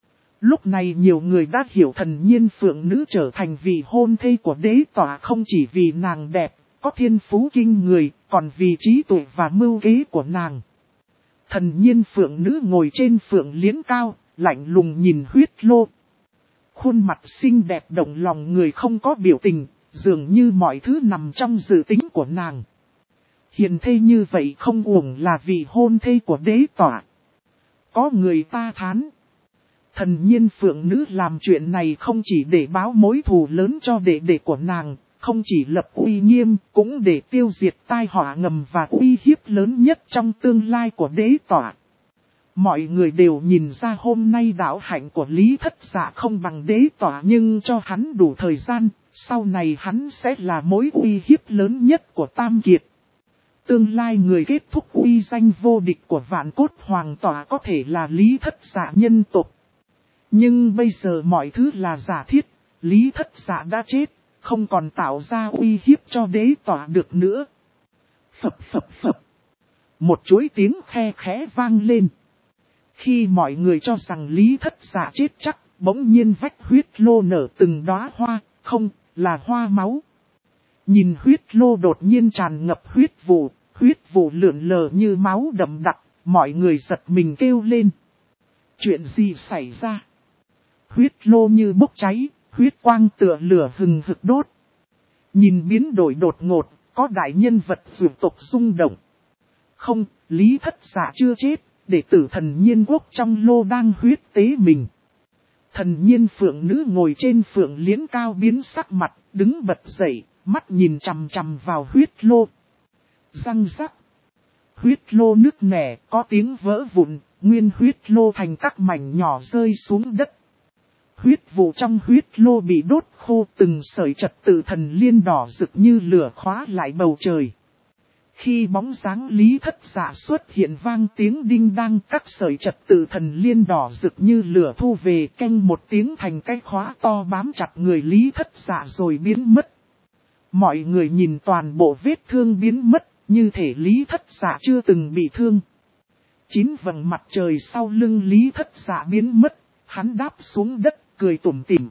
Lúc này nhiều người đã hiểu thần nhiên phượng nữ trở thành vị hôn thê của đế tỏa không chỉ vì nàng đẹp, có thiên phú kinh người, còn vì trí tuệ và mưu kế của nàng. Thần nhiên phượng nữ ngồi trên phượng liễn cao, lạnh lùng nhìn huyết lô. Khuôn mặt xinh đẹp động lòng người không có biểu tình, dường như mọi thứ nằm trong dự tính của nàng. Hiền thê như vậy không uổng là vị hôn thê của đế tỏa. Có người ta thán. Thần nhiên phượng nữ làm chuyện này không chỉ để báo mối thù lớn cho đệ đệ của nàng, không chỉ lập uy nghiêm, cũng để tiêu diệt tai họa ngầm và uy hiếp lớn nhất trong tương lai của đế tỏa. Mọi người đều nhìn ra hôm nay đạo hạnh của Lý Thất Dạ không bằng đế tỏa nhưng cho hắn đủ thời gian, sau này hắn sẽ là mối uy hiếp lớn nhất của Tam Kiệt. Tương lai người kết thúc uy danh vô địch của Vạn Cốt Hoàng tỏa có thể là Lý Thất Dạ nhân tộc. Nhưng bây giờ mọi thứ là giả thiết, Lý Thất Dạ đã chết, không còn tạo ra uy hiếp cho đế tỏa được nữa. Phập phập phập. Một chuỗi tiếng khe khẽ vang lên. Khi mọi người cho rằng Lý Thất Dạ chết chắc, bỗng nhiên vách huyết lô nở từng đóa hoa, không, là hoa máu. Nhìn huyết lô đột nhiên tràn ngập huyết vụ lượn lờ như máu đậm đặc, mọi người giật mình kêu lên. Chuyện gì xảy ra? Huyết lô như bốc cháy, huyết quang tựa lửa hừng hực đốt. Nhìn biến đổi đột ngột, có đại nhân vật dược tộc rung động. Không, Lý Thất Dạ chưa chết, đệ tử thần nhiên quốc trong lô đang huyết tế mình. Thần nhiên phượng nữ ngồi trên phượng liễn cao biến sắc mặt, đứng bật dậy, mắt nhìn chằm chằm vào huyết lô. Răng rắc. Huyết lô nứt nẻ, có tiếng vỡ vụn, nguyên huyết lô thành các mảnh nhỏ rơi xuống đất. Huyết vụ trong huyết lô bị đốt khô, từng sợi trật tự thần liên đỏ rực như lửa khóa lại bầu trời. Khi bóng dáng Lý Thất Dạ xuất hiện vang tiếng đinh đăng, các sợi trật tự thần liên đỏ rực như lửa thu về canh một tiếng thành cái khóa to bám chặt người Lý Thất Dạ rồi biến mất. Mọi người nhìn toàn bộ vết thương biến mất, như thể Lý Thất Dạ chưa từng bị thương. 9 vầng mặt trời sau lưng Lý Thất Dạ biến mất, hắn đáp xuống đất, cười tủm tỉm.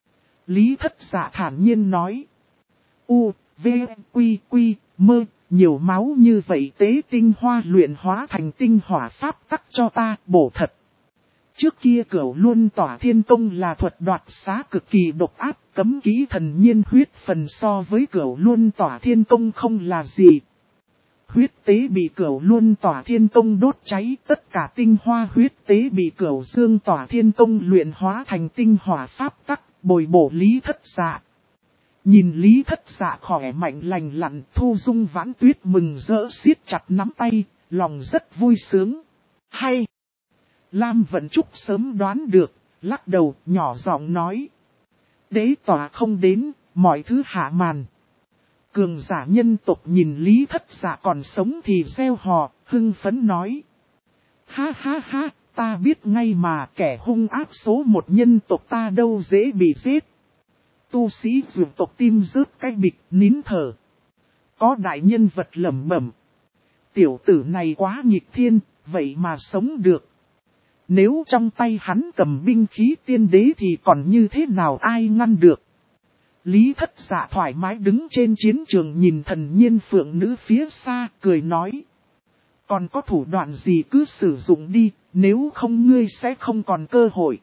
Lý Thất Dạ thản nhiên nói. U, V, Quy, Quy, Mơ, nhiều máu như vậy tế tinh hoa luyện hóa thành tinh hỏa pháp tắc cho ta, bổ thật. Trước kia Cửu Luân Tỏa Thiên Tông là thuật đoạt xá cực kỳ độc ác, cấm kỹ thần nhiên huyết phần so với Cửu Luân Tỏa Thiên Tông không là gì. Huyết tế bị Cửu Luân Tỏa Thiên Tông đốt cháy, tất cả tinh hoa huyết tế bị Cửu Dương Tỏa Thiên Tông luyện hóa thành tinh hỏa pháp tắc, bồi bổ Lý Thất Dạ. Nhìn Lý Thất Dạ khỏe mạnh lành lặn, Thu Dung Vãn Tuyết mừng rỡ siết chặt nắm tay, lòng rất vui sướng. Hay! Lam Vận Trúc sớm đoán được, lắc đầu nhỏ giọng nói. Đế tòa không đến, mọi thứ hạ màn. Cường giả nhân tộc nhìn Lý Thất Dạ còn sống thì reo hò, hưng phấn nói. Ha ha ha, ta biết ngay mà kẻ hung ác số một nhân tộc ta đâu dễ bị giết. Tu sĩ dược tộc tim rớt cái bịch nín thở. Có đại nhân vật lẩm bẩm. Tiểu tử này quá nghịch thiên, vậy mà sống được. Nếu trong tay hắn cầm binh khí tiên đế thì còn như thế nào ai ngăn được. Lý Thất Dạ thoải mái đứng trên chiến trường nhìn thần nhiên phượng nữ phía xa, cười nói. Còn có thủ đoạn gì cứ sử dụng đi, nếu không ngươi sẽ không còn cơ hội.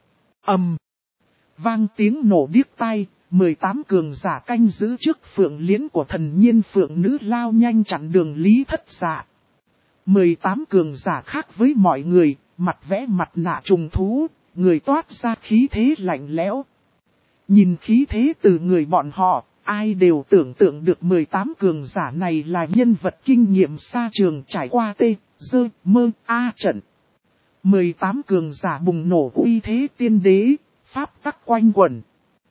Vang tiếng nổ điếc tai, 18 cường giả canh giữ trước phượng liễn của thần nhiên phượng nữ lao nhanh chặn đường Lý Thất Dạ. 18 cường giả khác với mọi người, mặt vẽ mặt nạ trùng thú, người toát ra khí thế lạnh lẽo. Nhìn khí thế từ người bọn họ, ai đều tưởng tượng được 18 cường giả này là nhân vật kinh nghiệm xa trường trải qua trận. 18 cường giả bùng nổ uy thế tiên đế, pháp tắc quanh quẩn.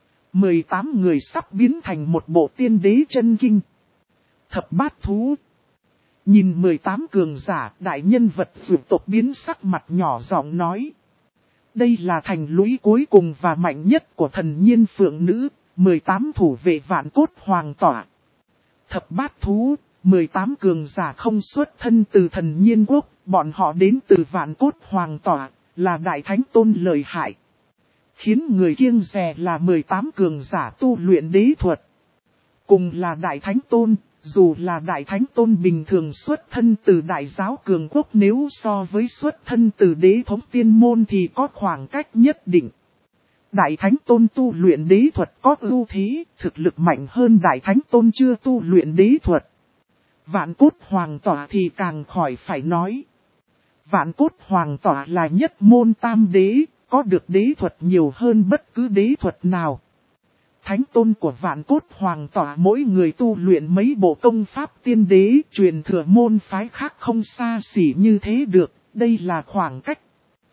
18 người sắp biến thành một bộ tiên đế chân kinh. Thập bát thú. Nhìn 18 cường giả, đại nhân vật dược tộc biến sắc mặt nhỏ giọng nói. Đây là thành lũy cuối cùng và mạnh nhất của thần nhiên phượng nữ, 18 thủ vệ vạn cốt hoàng tỏa. Thập bát thú, 18 cường giả không xuất thân từ thần nhiên quốc, bọn họ đến từ vạn cốt hoàng tỏa, là đại thánh tôn lợi hại. Khiến người kiêng dè là 18 cường giả tu luyện đế thuật. Cùng là đại thánh tôn, dù là đại thánh tôn bình thường xuất thân từ đại giáo cường quốc nếu so với xuất thân từ đế thống tiên môn thì có khoảng cách nhất định. Đại thánh tôn tu luyện đế thuật có ưu thế, thực lực mạnh hơn đại thánh tôn chưa tu luyện đế thuật. Vạn cốt hoàng tỏa thì càng khỏi phải nói. Vạn cốt hoàng tỏa là nhất môn tam đế, có được đế thuật nhiều hơn bất cứ đế thuật nào. Thánh tôn của vạn cốt hoàng tỏa mỗi người tu luyện mấy bộ công pháp tiên đế, truyền thừa môn phái khác không xa xỉ như thế được, đây là khoảng cách.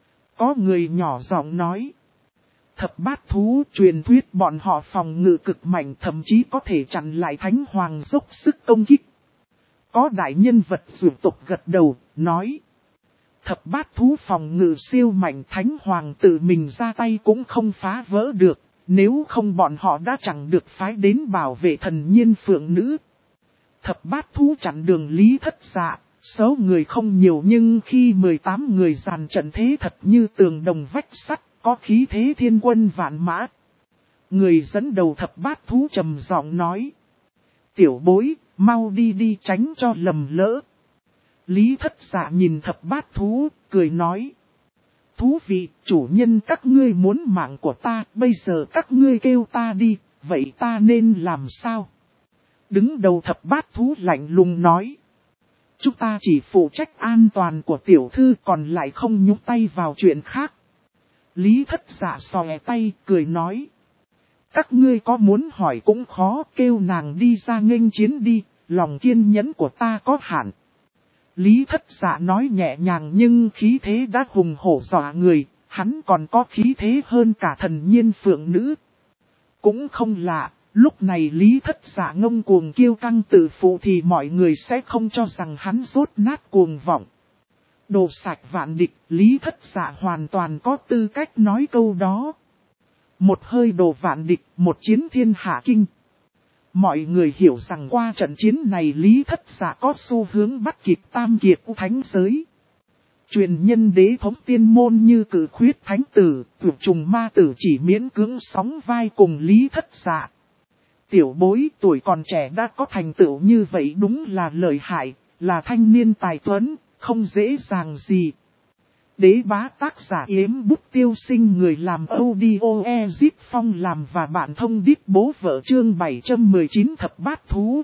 Có người nhỏ giọng nói. Thập bát thú truyền thuyết bọn họ phòng ngự cực mạnh, thậm chí có thể chặn lại thánh hoàng dốc sức công kích. Có đại nhân vật dược tộc gật đầu, nói. Thập bát thú phòng ngự siêu mạnh, thánh hoàng tự mình ra tay cũng không phá vỡ được, nếu không bọn họ đã chẳng được phái đến bảo vệ thần nhiên phượng nữ. Thập bát thú chặn đường Lý Thất Dạ, số người không nhiều nhưng khi 18 người dàn trận thế thật như tường đồng vách sắt, có khí thế thiên quân vạn mã. Người dẫn đầu thập bát thú trầm giọng nói. Tiểu bối, mau đi đi tránh cho lầm lỡ. Lý Thất Dạ nhìn thập bát thú, cười nói. Thú vị, chủ nhân các ngươi muốn mạng của ta, bây giờ các ngươi kêu ta đi, vậy ta nên làm sao? Đứng đầu thập bát thú lạnh lùng nói. Chúng ta chỉ phụ trách an toàn của tiểu thư còn lại không nhúng tay vào chuyện khác. Lý Thất Dạ xòe tay, cười nói. Các ngươi có muốn hỏi cũng khó, kêu nàng đi ra nghênh chiến đi, lòng kiên nhẫn của ta có hạn. Lý Thất Dạ nói nhẹ nhàng nhưng khí thế đã hùng hổ dọa người, hắn còn có khí thế hơn cả thần nhiên phượng nữ. Cũng không lạ, lúc này Lý Thất Dạ ngông cuồng kiêu căng tự phụ thì mọi người sẽ không cho rằng hắn rốt nát cuồng vọng. Đồ sạch vạn địch, Lý Thất Dạ hoàn toàn có tư cách nói câu đó. Một hơi đồ vạn địch, một chiến thiên hạ kinh. Mọi người hiểu rằng qua trận chiến này Lý Thất Dạ có xu hướng bắt kịp tam kiệt của thánh giới. Truyền nhân đế thống tiên môn như Cử Khuyết Thánh Tử, Tuyệt Trùng Ma Tử chỉ miễn cưỡng sóng vai cùng Lý Thất Dạ. Tiểu bối tuổi còn trẻ đã có thành tựu như vậy đúng là lợi hại, là thanh niên tài tuấn, không dễ dàng gì. Đế bá tác giả Yếm Bút Tiêu Sinh, người làm audio Ezip Phong làm và bạn thông điệp bố vợ chương 719 thập bát thú.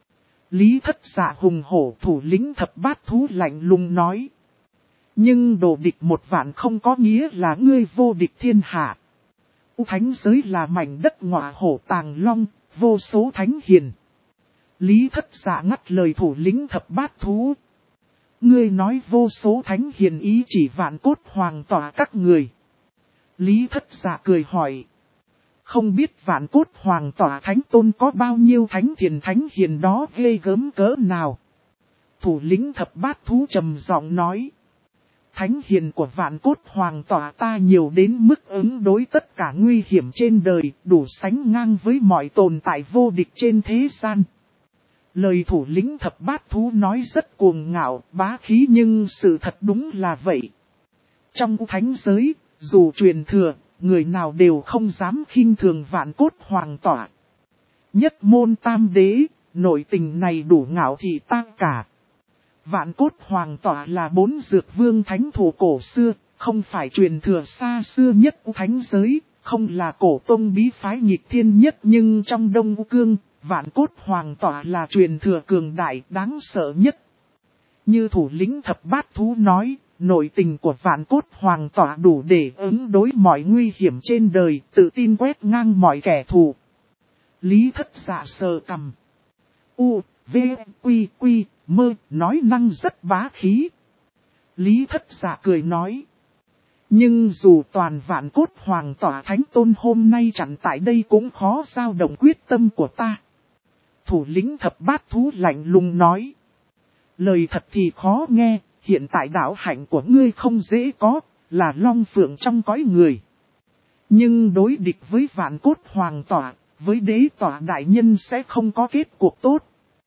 Lý Thất Dạ hùng hổ thủ lĩnh thập bát thú lạnh lùng nói. Nhưng đồ địch 1 vạn không có nghĩa là ngươi vô địch thiên hạ. Thánh giới là mảnh đất ngọa hổ tàng long, vô số thánh hiền. Lý Thất Dạ ngắt lời thủ lĩnh thập bát thú. Ngươi nói vô số thánh hiền ý chỉ Vạn Cốt Hoàng tỏa các người. Lý Thất Dạ cười hỏi. Không biết Vạn Cốt Hoàng tỏa thánh tôn có bao nhiêu thánh thiền thánh hiền đó ghê gớm cỡ nào. Thủ lĩnh thập bát thú trầm giọng nói. Thánh hiền của Vạn Cốt Hoàng tỏa ta nhiều đến mức ứng đối tất cả nguy hiểm trên đời, đủ sánh ngang với mọi tồn tại vô địch trên thế gian. Lời thủ lĩnh thập bát thú nói rất cuồng ngạo, bá khí nhưng sự thật đúng là vậy. Trong thánh giới, dù truyền thừa, người nào đều không dám khinh thường Vạn Cốt Hoàng tỏa. Nhất môn tam đế, nội tình này đủ ngạo thị ta cả. Vạn Cốt Hoàng tỏa là 4 dược vương thánh thủ cổ xưa, không phải truyền thừa xa xưa nhất thánh giới, không là cổ tông bí phái nghịch thiên nhất, nhưng trong Đông Cương, Vạn Cốt Hoàng tỏa là truyền thừa cường đại đáng sợ nhất. Như thủ lĩnh thập bát thú nói, nội tình của Vạn Cốt Hoàng tỏa đủ để ứng đối mọi nguy hiểm trên đời, tự tin quét ngang mọi kẻ thù. Lý Thất Dạ sờ cằm. U, V, Quy, Quy, Mơ, nói năng rất bá khí. Lý Thất Dạ cười nói. Nhưng dù toàn Vạn Cốt Hoàng tỏa thánh tôn hôm nay chặn tại đây cũng khó dao động quyết tâm của ta. Thủ lĩnh thập bát thú lạnh lùng nói. Lời thật thì khó nghe, hiện tại đạo hạnh của ngươi không dễ có, là long phượng trong cõi người. Nhưng đối địch với Vạn Cốt Hoàng tỏa, với đế tỏa đại nhân sẽ không có kết cuộc tốt.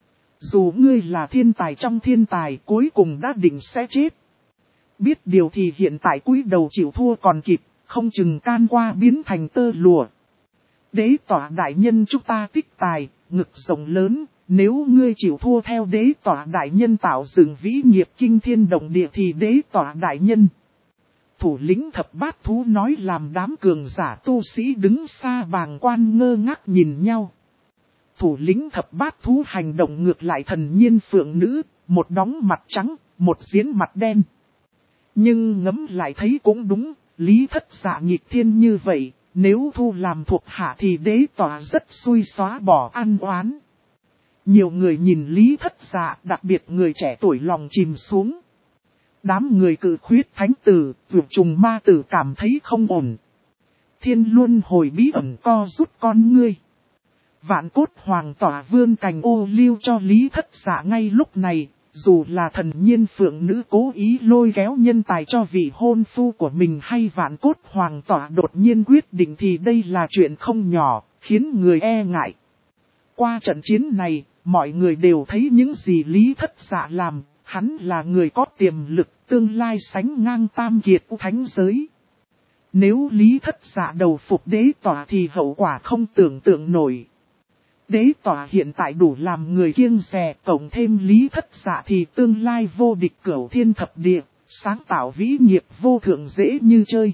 Dù ngươi là thiên tài trong thiên tài, cuối cùng đã định sẽ chết. Biết điều thì hiện tại cúi đầu chịu thua còn kịp, không chừng can qua biến thành tơ lụa. Đế tỏa đại nhân chúng ta tích tài, ngực rộng lớn, nếu ngươi chịu thua theo đế tỏa đại nhân tạo dựng vĩ nghiệp kinh thiên động địa thì đế tỏa đại nhân. Thủ lĩnh thập bát thú nói làm đám cường giả tu sĩ đứng xa bàng quan ngơ ngác nhìn nhau. Thủ lĩnh thập bát thú hành động ngược lại thần nhiên phượng nữ, một đóng mặt trắng, một diễn mặt đen. Nhưng ngẫm lại thấy cũng đúng, Lý Thất Dạ nghịch thiên như vậy, nếu thu làm thuộc hạ thì đế tỏa rất xui xóa bỏ ăn oán. Nhiều người nhìn Lý Thất Dạ, đặc biệt người trẻ tuổi lòng chìm xuống. Đám người cự khuyết thánh tử, vượt trùng ma tử cảm thấy không ổn. Thiên luân hồi bí ẩn co rút con ngươi. Vạn Cốt Hoàng tỏa vươn cành ô liu cho Lý Thất Dạ ngay lúc này, dù là thần nhiên phượng nữ cố ý lôi kéo nhân tài cho vị hôn phu của mình hay Vạn Cốt Hoàng tỏa đột nhiên quyết định thì đây là chuyện không nhỏ, khiến người e ngại. Qua trận chiến này, mọi người đều thấy những gì Lý Thất Dạ làm, hắn là người có tiềm lực tương lai sánh ngang tam kiệt thánh giới. Nếu Lý Thất Dạ đầu phục đế tỏa thì hậu quả không tưởng tượng nổi. Đế tỏa hiện tại đủ làm người kiêng dè, cộng thêm Lý Thất Dạ thì tương lai vô địch cửu thiên thập địa, sáng tạo vĩ nghiệp vô thượng dễ như chơi.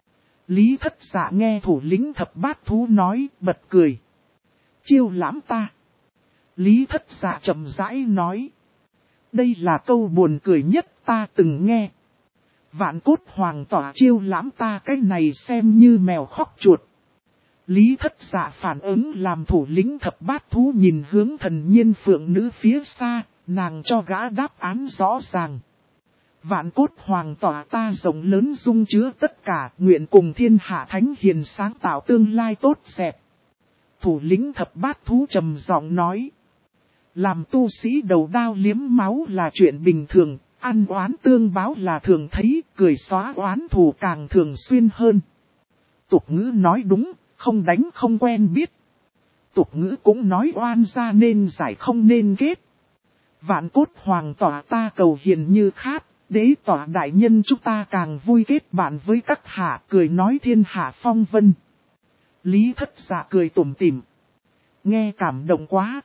Lý Thất Dạ nghe thủ lĩnh thập bát thú nói, bật cười. Chiêu lãm ta. Lý Thất Dạ chậm rãi nói. Đây là câu buồn cười nhất ta từng nghe. Vạn Cốt Hoàng tỏa chiêu lãm ta, cái này xem như mèo khóc chuột. Lý Thất Dạ phản ứng làm thủ lĩnh thập bát thú nhìn hướng thần nhiên phượng nữ phía xa, nàng cho gã đáp án rõ ràng. Vạn Cốt Hoàng tỏa ta rộng lớn dung chứa tất cả, nguyện cùng thiên hạ thánh hiền sáng tạo tương lai tốt đẹp. Thủ lĩnh thập bát thú trầm giọng nói. Làm tu sĩ đầu đao liếm máu là chuyện bình thường, ăn oán tương báo là thường thấy, cười xóa oán thù càng thường xuyên hơn. Tục ngữ nói đúng, không đánh không quen biết. Tục ngữ cũng nói oan ra nên giải không nên kết. Vạn Cốt Hoàng tỏa ta cầu hiền như khát, đế tỏa đại nhân chúng ta càng vui kết bạn với các hạ, cười nói thiên hạ phong vân. Lý Thất Dạ cười tủm tỉm. Nghe cảm động quá.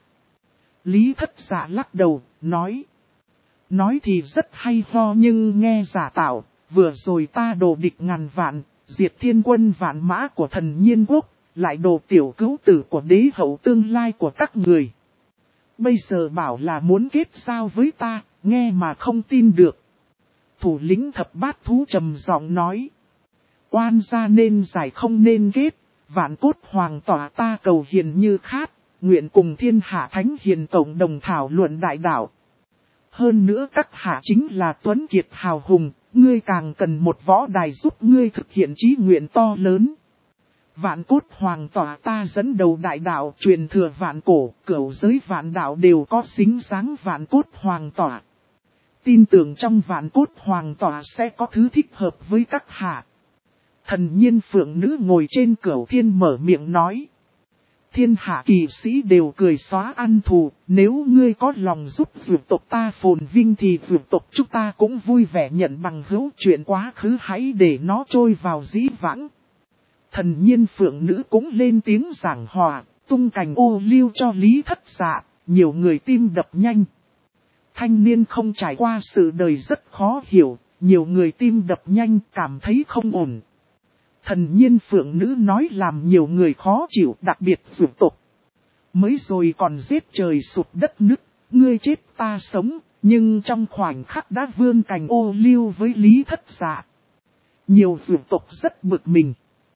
Lý Thất Dạ lắc đầu, nói. Nói thì rất hay ho nhưng nghe giả tạo, vừa rồi ta đồ địch ngàn vạn, diệt thiên quân vạn mã của thần nhiên quốc, lại đồ tiểu cứu tử của đế hậu tương lai của các người. Bây giờ bảo là muốn kết giao với ta, nghe mà không tin được. Thủ lĩnh thập bát thú trầm giọng nói. Oan gia nên giải không nên kết, Vạn cốt hoàng tỏa ta cầu hiền như khát, nguyện cùng thiên hạ thánh hiền cộng đồng thảo luận đại đạo. Hơn nữa các hạ chính là tuấn kiệt hào hùng, ngươi càng cần một võ đài giúp ngươi thực hiện chí nguyện to lớn. Vạn cốt hoàng tỏa ta dẫn đầu đại đạo truyền thừa vạn cổ, cửu giới vạn đạo đều có xính dáng vạn cốt hoàng tỏa. Tin tưởng trong vạn cốt hoàng tỏa sẽ có thứ thích hợp với các hạ. Thần nhiên phượng nữ ngồi trên cửu thiên mở miệng nói. Thiên hạ kỳ sĩ đều cười xóa ăn thù, nếu ngươi có lòng giúp dược tộc ta phồn vinh thì dược tộc chúng ta cũng vui vẻ nhận bằng hữu chuyện quá khứ hãy để nó trôi vào dĩ vãng. Thần nhiên phượng nữ cũng lên tiếng giảng hòa, tung cành ô liu cho Lý Thất Dạ, nhiều người tim đập nhanh. Thanh niên không trải qua sự đời rất khó hiểu, nhiều người tim đập nhanh cảm thấy không ổn. Thần nhiên phượng nữ nói làm nhiều người khó chịu, đặc biệt dược tộc. Mới rồi còn giết trời sụp đất nứt, ngươi chết ta sống, nhưng trong khoảnh khắc đã vươn cành ô liu với Lý Thất Dạ. Nhiều dược tộc rất bực mình.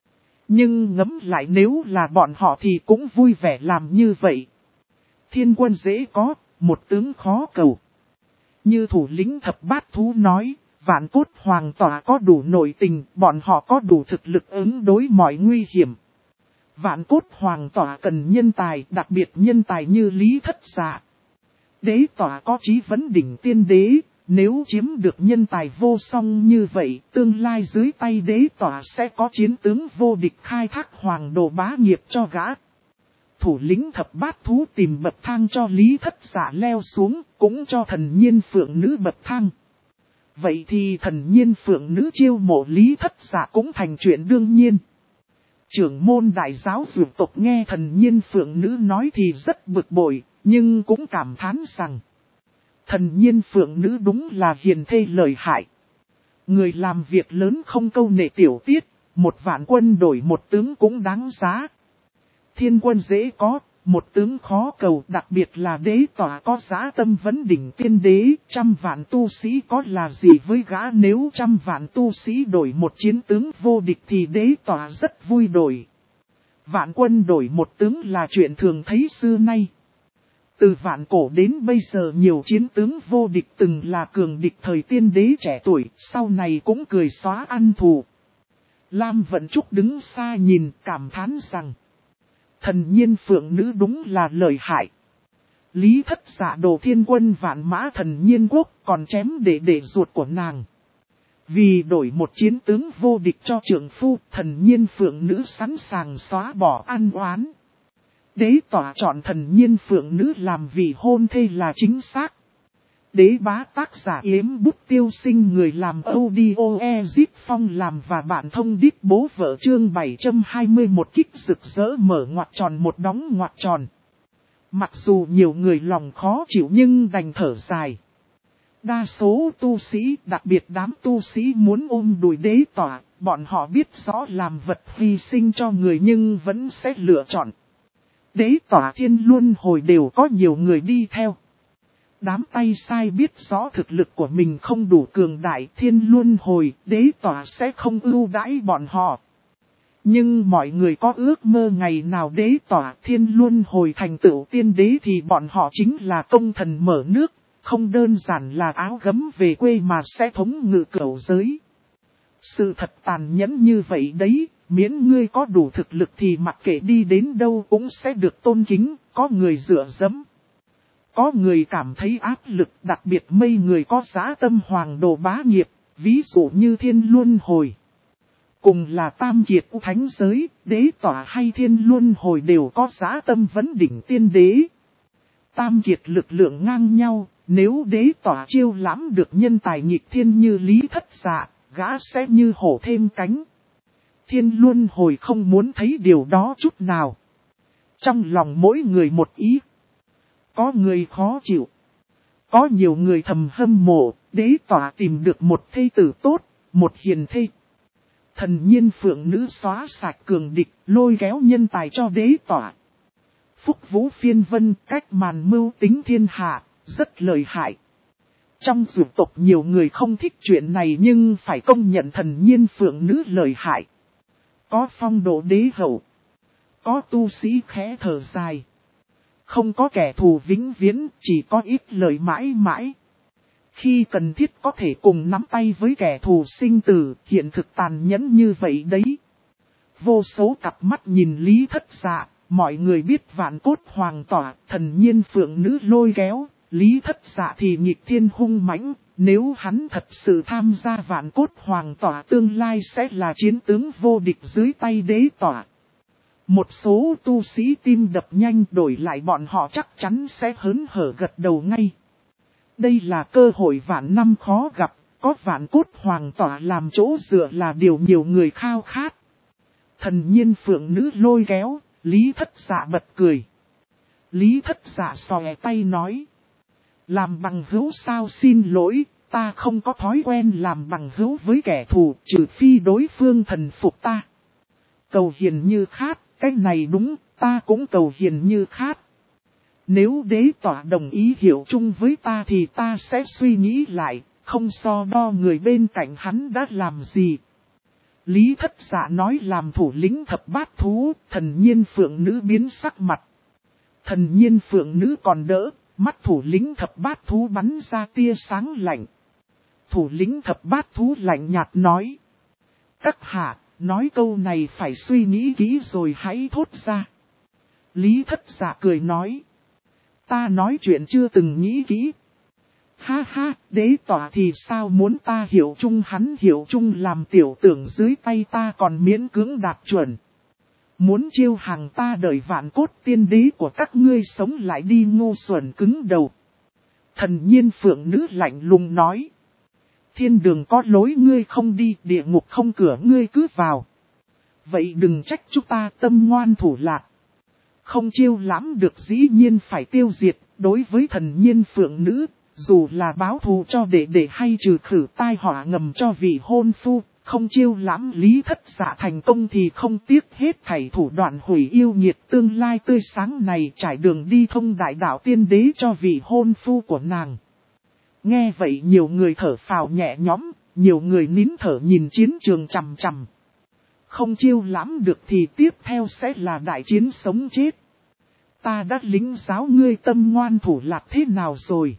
Nhưng ngẫm lại nếu là bọn họ thì cũng vui vẻ làm như vậy. Thiên quân dễ có, một tướng khó cầu. Như thủ lĩnh thập bát thú nói, vạn cốt hoàng tỏa có đủ nội tình, bọn họ có đủ thực lực ứng đối mọi nguy hiểm. Vạn cốt hoàng tỏa cần nhân tài, đặc biệt nhân tài như Lý Thất Dạ. Đế tỏa có chí vấn đỉnh tiên đế, nếu chiếm được nhân tài vô song như vậy, tương lai dưới tay đế tỏa sẽ có chiến tướng vô địch khai thác hoàng đồ bá nghiệp cho gã. Thủ lĩnh thập bát thú tìm bậc thang cho Lý Thất Dạ leo xuống, cũng cho thần nhiên phượng nữ bậc thang. Vậy thì thần nhiên phượng nữ chiêu mộ Lý Thất Dạ cũng thành chuyện đương nhiên. Trưởng môn đại giáo dược tộc nghe thần nhiên phượng nữ nói thì rất bực bội, nhưng cũng cảm thán rằng thần nhiên phượng nữ đúng là hiền thê lợi hại. Người làm việc lớn không câu nệ tiểu tiết, 1.000 quân đổi một tướng cũng đáng giá. Thiên quân dễ có, một tướng khó cầu, đặc biệt là đế tỏa có giá tâm vấn đỉnh tiên đế, 100.000 tu sĩ có là gì với gã, nếu 100.000 tu sĩ đổi một chiến tướng vô địch thì đế tỏa rất vui đổi. Vạn quân đổi một tướng là chuyện thường thấy xưa nay. Từ vạn cổ đến bây giờ nhiều chiến tướng vô địch từng là cường địch thời tiên đế trẻ tuổi, sau này cũng cười xóa ăn thù. Lam Vận Trúc đứng xa nhìn cảm thán rằng thần nhiên phượng nữ đúng là lợi hại. Lý Thất Dạ đồ thiên quân vạn mã thần nhiên quốc còn chém để ruột của nàng. Vì đổi một chiến tướng vô địch cho trượng phu, thần nhiên phượng nữ sẵn sàng xóa bỏ ăn oán. Đế tỏa chọn thần nhiên phượng nữ làm vị hôn thê là chính xác. Đế bá tác giả Yếm Bút Tiêu Sinh, người làm audio Ezip Phong làm và bạn thông điệp bố vợ chương 721 kích rực rỡ mở ngoặc tròn một đóng ngoặc tròn. Mặc dù nhiều người lòng khó chịu nhưng đành thở dài. Đa số tu sĩ, đặc biệt đám tu sĩ muốn ôm đùi đế tỏa, bọn họ biết rõ làm vật hy sinh cho người nhưng vẫn sẽ lựa chọn. Đế tỏa thiên luân hồi đều có nhiều người đi theo. Đám tay sai biết rõ thực lực của mình không đủ cường đại, thiên luân hồi, đế tỏa sẽ không ưu đãi bọn họ. Nhưng mọi người có ước mơ ngày nào đế tỏa thiên luân hồi thành tựu tiên đế thì bọn họ chính là công thần mở nước, không đơn giản là áo gấm về quê mà sẽ thống ngự cửu giới. Sự thật tàn nhẫn như vậy đấy, miễn ngươi có đủ thực lực thì mặc kệ đi đến đâu cũng sẽ được tôn kính, có người dựa dẫm. Có người cảm thấy áp lực, đặc biệt mấy người có giá tâm hoàng đồ bá nghiệp, ví dụ như thiên luân hồi. Cùng là tam kiệt thánh giới, đế tỏa hay thiên luân hồi đều có giá tâm vấn đỉnh tiên đế. Tam kiệt lực lượng ngang nhau, nếu đế tỏa chiêu lãm được nhân tài nghịch thiên như Lý Thất Dạ, gã sẽ như hổ thêm cánh. Thiên luân hồi không muốn thấy điều đó chút nào. Trong lòng mỗi người một ý. Có người khó chịu. Có nhiều người thầm hâm mộ, đế tỏa tìm được một thê tử tốt, một hiền thê. Thần nhiên phượng nữ xóa sạch cường địch, lôi kéo nhân tài cho đế tỏa. Phúc vũ phiên vân, cách màn mưu tính thiên hạ, rất lợi hại. Trong dược tộc nhiều người không thích chuyện này nhưng phải công nhận thần nhiên phượng nữ lợi hại. Có phong độ đế hậu. Có tu sĩ khẽ thở dài. Không có kẻ thù vĩnh viễn, chỉ có ít lời mãi mãi. Khi cần thiết có thể cùng nắm tay với kẻ thù sinh tử, hiện thực tàn nhẫn như vậy đấy. Vô số cặp mắt nhìn Lý Thất Dạ, mọi người biết Vạn Cốt Hoàng tỏa, thần nhiên phượng nữ lôi kéo, Lý Thất Dạ thì nghịch thiên hung mãnh, nếu hắn thật sự tham gia Vạn Cốt Hoàng tỏa tương lai sẽ là chiến tướng vô địch dưới tay đế tỏa. Một số tu sĩ tim đập nhanh đổi lại bọn họ chắc chắn sẽ hớn hở gật đầu ngay. Đây là cơ hội vạn năm khó gặp, có Vạn Cốt Hoàng tỏa làm chỗ dựa là điều nhiều người khao khát. Thần nhiên phượng nữ lôi kéo, Lý Thất Dạ bật cười. Lý Thất Dạ xòe tay nói. Làm bằng hữu sao xin lỗi, ta không có thói quen làm bằng hữu với kẻ thù, trừ phi đối phương thần phục ta. Cầu hiền như khát, cái này đúng, ta cũng cầu hiền như khát. Nếu đế tỏa đồng ý hiểu chung với ta thì ta sẽ suy nghĩ lại, không so đo người bên cạnh hắn đã làm gì. Lý Thất Dạ nói làm thủ lĩnh thập bát thú, thần nhiên phượng nữ biến sắc mặt. Thần nhiên phượng nữ còn đỡ, mắt thủ lĩnh thập bát thú bắn ra tia sáng lạnh. Thủ lĩnh thập bát thú lạnh nhạt nói. Các hạ, nói câu này phải suy nghĩ kỹ rồi hãy thốt ra. Lý Thất Dạ cười nói. Ta nói chuyện chưa từng nghĩ kỹ. Ha ha, đế tỏa thì sao muốn ta hiểu chung hắn hiểu chung làm tiểu tưởng dưới tay ta còn miễn cưỡng đạt chuẩn. Muốn chiêu hàng ta đợi Vạn Cốt tiên đế của các ngươi sống lại đi ngu xuẩn cứng đầu. Thần nhiên phượng nữ lạnh lùng nói. Thiên đường có lối ngươi không đi, địa ngục không cửa ngươi cứ vào. Vậy đừng trách chúng ta tâm ngoan thủ lạc. Không chiêu lãm được dĩ nhiên phải tiêu diệt, đối với thần nhiên phượng nữ, dù là báo thù cho đệ hay trừ khử tai họa ngầm cho vị hôn phu, không chiêu lãm Lý Thất Dạ thành công thì không tiếc hết thảy thủ đoạn hủy yêu nhiệt tương lai tươi sáng này trải đường đi thông đại đạo tiên đế cho vị hôn phu của nàng. Nghe vậy nhiều người thở phào nhẹ nhõm, nhiều người nín thở nhìn chiến trường chằm chằm. Không chiêu lãm được thì tiếp theo sẽ là đại chiến sống chết. Ta đã lĩnh giáo ngươi tâm ngoan thủ lạc thế nào rồi?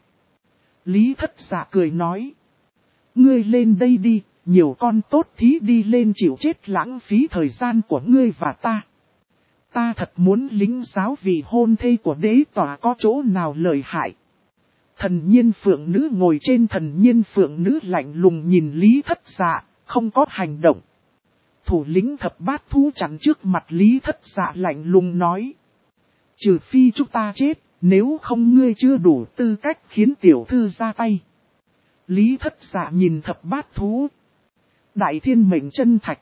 Lý Thất Dạ cười nói. Ngươi lên đây đi, nhiều con tốt thí đi lên chịu chết lãng phí thời gian của ngươi và ta. Ta thật muốn lĩnh giáo vì hôn thê của đế tỏa có chỗ nào lợi hại. Thần nhiên phượng nữ ngồi trên thần nhiên phượng nữ lạnh lùng nhìn Lý Thất Dạ, không có hành động. Thủ lĩnh thập bát thú chắn trước mặt Lý Thất Dạ lạnh lùng nói. Trừ phi chúng ta chết, nếu không ngươi chưa đủ tư cách khiến tiểu thư ra tay. Lý Thất Dạ nhìn thập bát thú. Đại thiên mệnh chân thạch.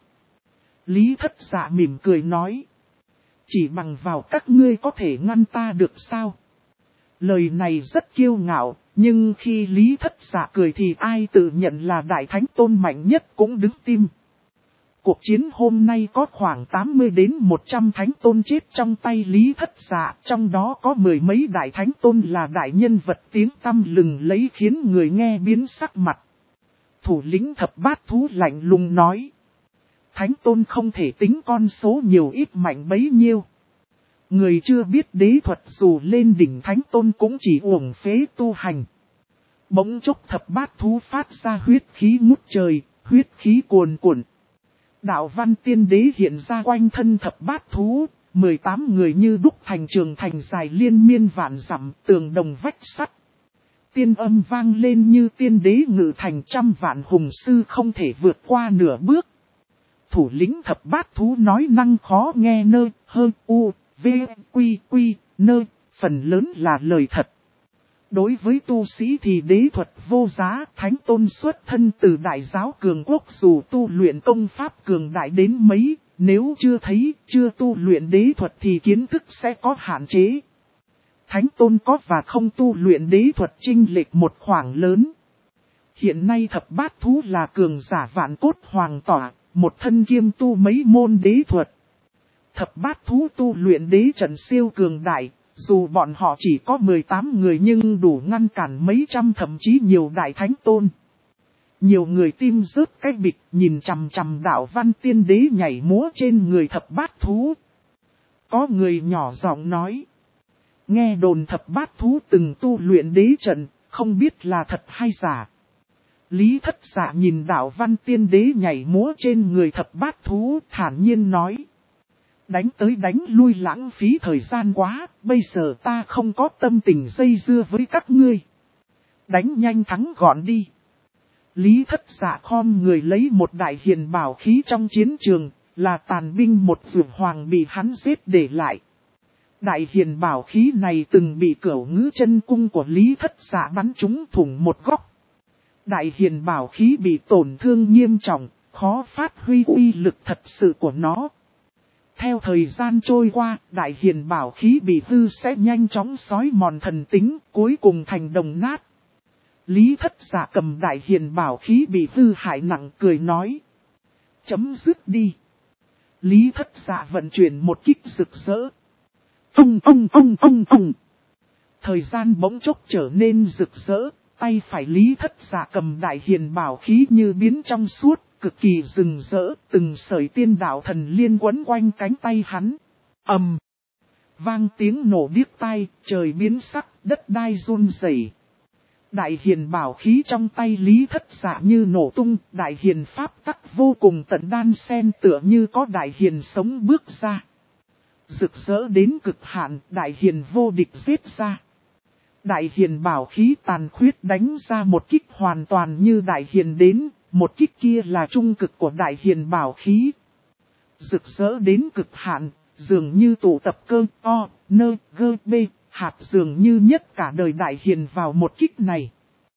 Lý Thất Dạ mỉm cười nói. Chỉ bằng vào các ngươi có thể ngăn ta được sao? Lời này rất kiêu ngạo, nhưng khi Lý Thất Dạ cười thì ai tự nhận là đại thánh tôn mạnh nhất cũng đứng tim. Cuộc chiến hôm nay có khoảng 80 đến 100 thánh tôn chết trong tay Lý Thất Dạ, trong đó có mười mấy đại thánh tôn là đại nhân vật tiếng tăm lừng lấy khiến người nghe biến sắc mặt. Thủ lĩnh thập bát thú lạnh lùng nói. Thánh tôn không thể tính con số nhiều ít mạnh bấy nhiêu. Người chưa biết đế thuật dù lên đỉnh thánh tôn cũng chỉ uổng phế tu hành. Bỗng chốc thập bát thú phát ra huyết khí ngút trời, huyết khí cuồn cuộn. Đạo văn tiên đế hiện ra quanh thân thập bát thú, 18 người như đúc thành trường thành dài liên miên vạn dặm, tường đồng vách sắt. Tiên âm vang lên như tiên đế ngự thành trăm vạn hùng sư không thể vượt qua nửa bước. Thủ lĩnh thập bát thú nói năng khó nghe nơ, hơ, u, v, quy, quy, nơ, phần lớn là lời thật. Đối với tu sĩ thì đế thuật vô giá, thánh tôn xuất thân từ đại giáo cường quốc dù tu luyện công pháp cường đại đến mấy, nếu chưa thấy, chưa tu luyện đế thuật thì kiến thức sẽ có hạn chế. Thánh tôn có và không tu luyện đế thuật chênh lệch một khoảng lớn. Hiện nay thập bát thú là cường giả Vạn Cốt Hoàng tỏa, một thân kiêm tu mấy môn đế thuật. Thập bát thú tu luyện đế trận siêu cường đại. Dù bọn họ chỉ có 18 người nhưng đủ ngăn cản mấy trăm thậm chí nhiều đại thánh tôn. Nhiều người tim rớt cái bịch nhìn chằm chằm đạo văn tiên đế nhảy múa trên người thập bát thú. Có người nhỏ giọng nói. Nghe đồn thập bát thú từng tu luyện đế trận, không biết là thật hay giả. Lý Thất Dạ nhìn đạo văn tiên đế nhảy múa trên người thập bát thú, thản nhiên nói. Đánh tới đánh lui lãng phí thời gian quá, bây giờ ta không có tâm tình dây dưa với các ngươi. Đánh nhanh thắng gọn đi. Lý Thất Dạ khom người lấy một đại hiền bảo khí trong chiến trường, là tàn binh một vượt hoàng bị hắn giết để lại. Đại hiền bảo khí này từng bị cửu ngữ chân cung của Lý Thất Dạ bắn trúng thủng một góc. Đại hiền bảo khí bị tổn thương nghiêm trọng, khó phát huy uy lực thật sự của nó. Theo thời gian trôi qua, đại hiền bảo khí bị hư sẽ nhanh chóng xói mòn thần tính, cuối cùng thành đồng nát. Lý Thất Dạ cầm đại hiền bảo khí bị hư hại nặng cười nói. Chấm dứt đi. Lý Thất Dạ vận chuyển một kích rực rỡ. Ông. Thời gian bỗng chốc trở nên rực rỡ, tay phải Lý Thất Dạ cầm đại hiền bảo khí như biến trong suốt, cực kỳ rừng rỡ, từng sợi tiên đạo thần liên quấn quanh cánh tay hắn. Ầm. Vang tiếng nổ điếc tai, trời biến sắc, đất đai run rẩy. Đại hiền bảo khí trong tay Lý Thất Dạ như nổ tung, đại hiền pháp tắc vô cùng tận đan xen tựa như có đại hiền sống bước ra. Rực rỡ đến cực hạn, đại hiền vô địch giết ra. Đại hiền bảo khí tàn khuyết đánh ra một kích hoàn toàn như đại hiền đến, một kích kia là trung cực của đại hiền bảo khí. Rực rỡ đến cực hạn, dường như tụ tập cơ o, nơ, gơ, bê, hạt dường như nhất cả đời đại hiền vào một kích này.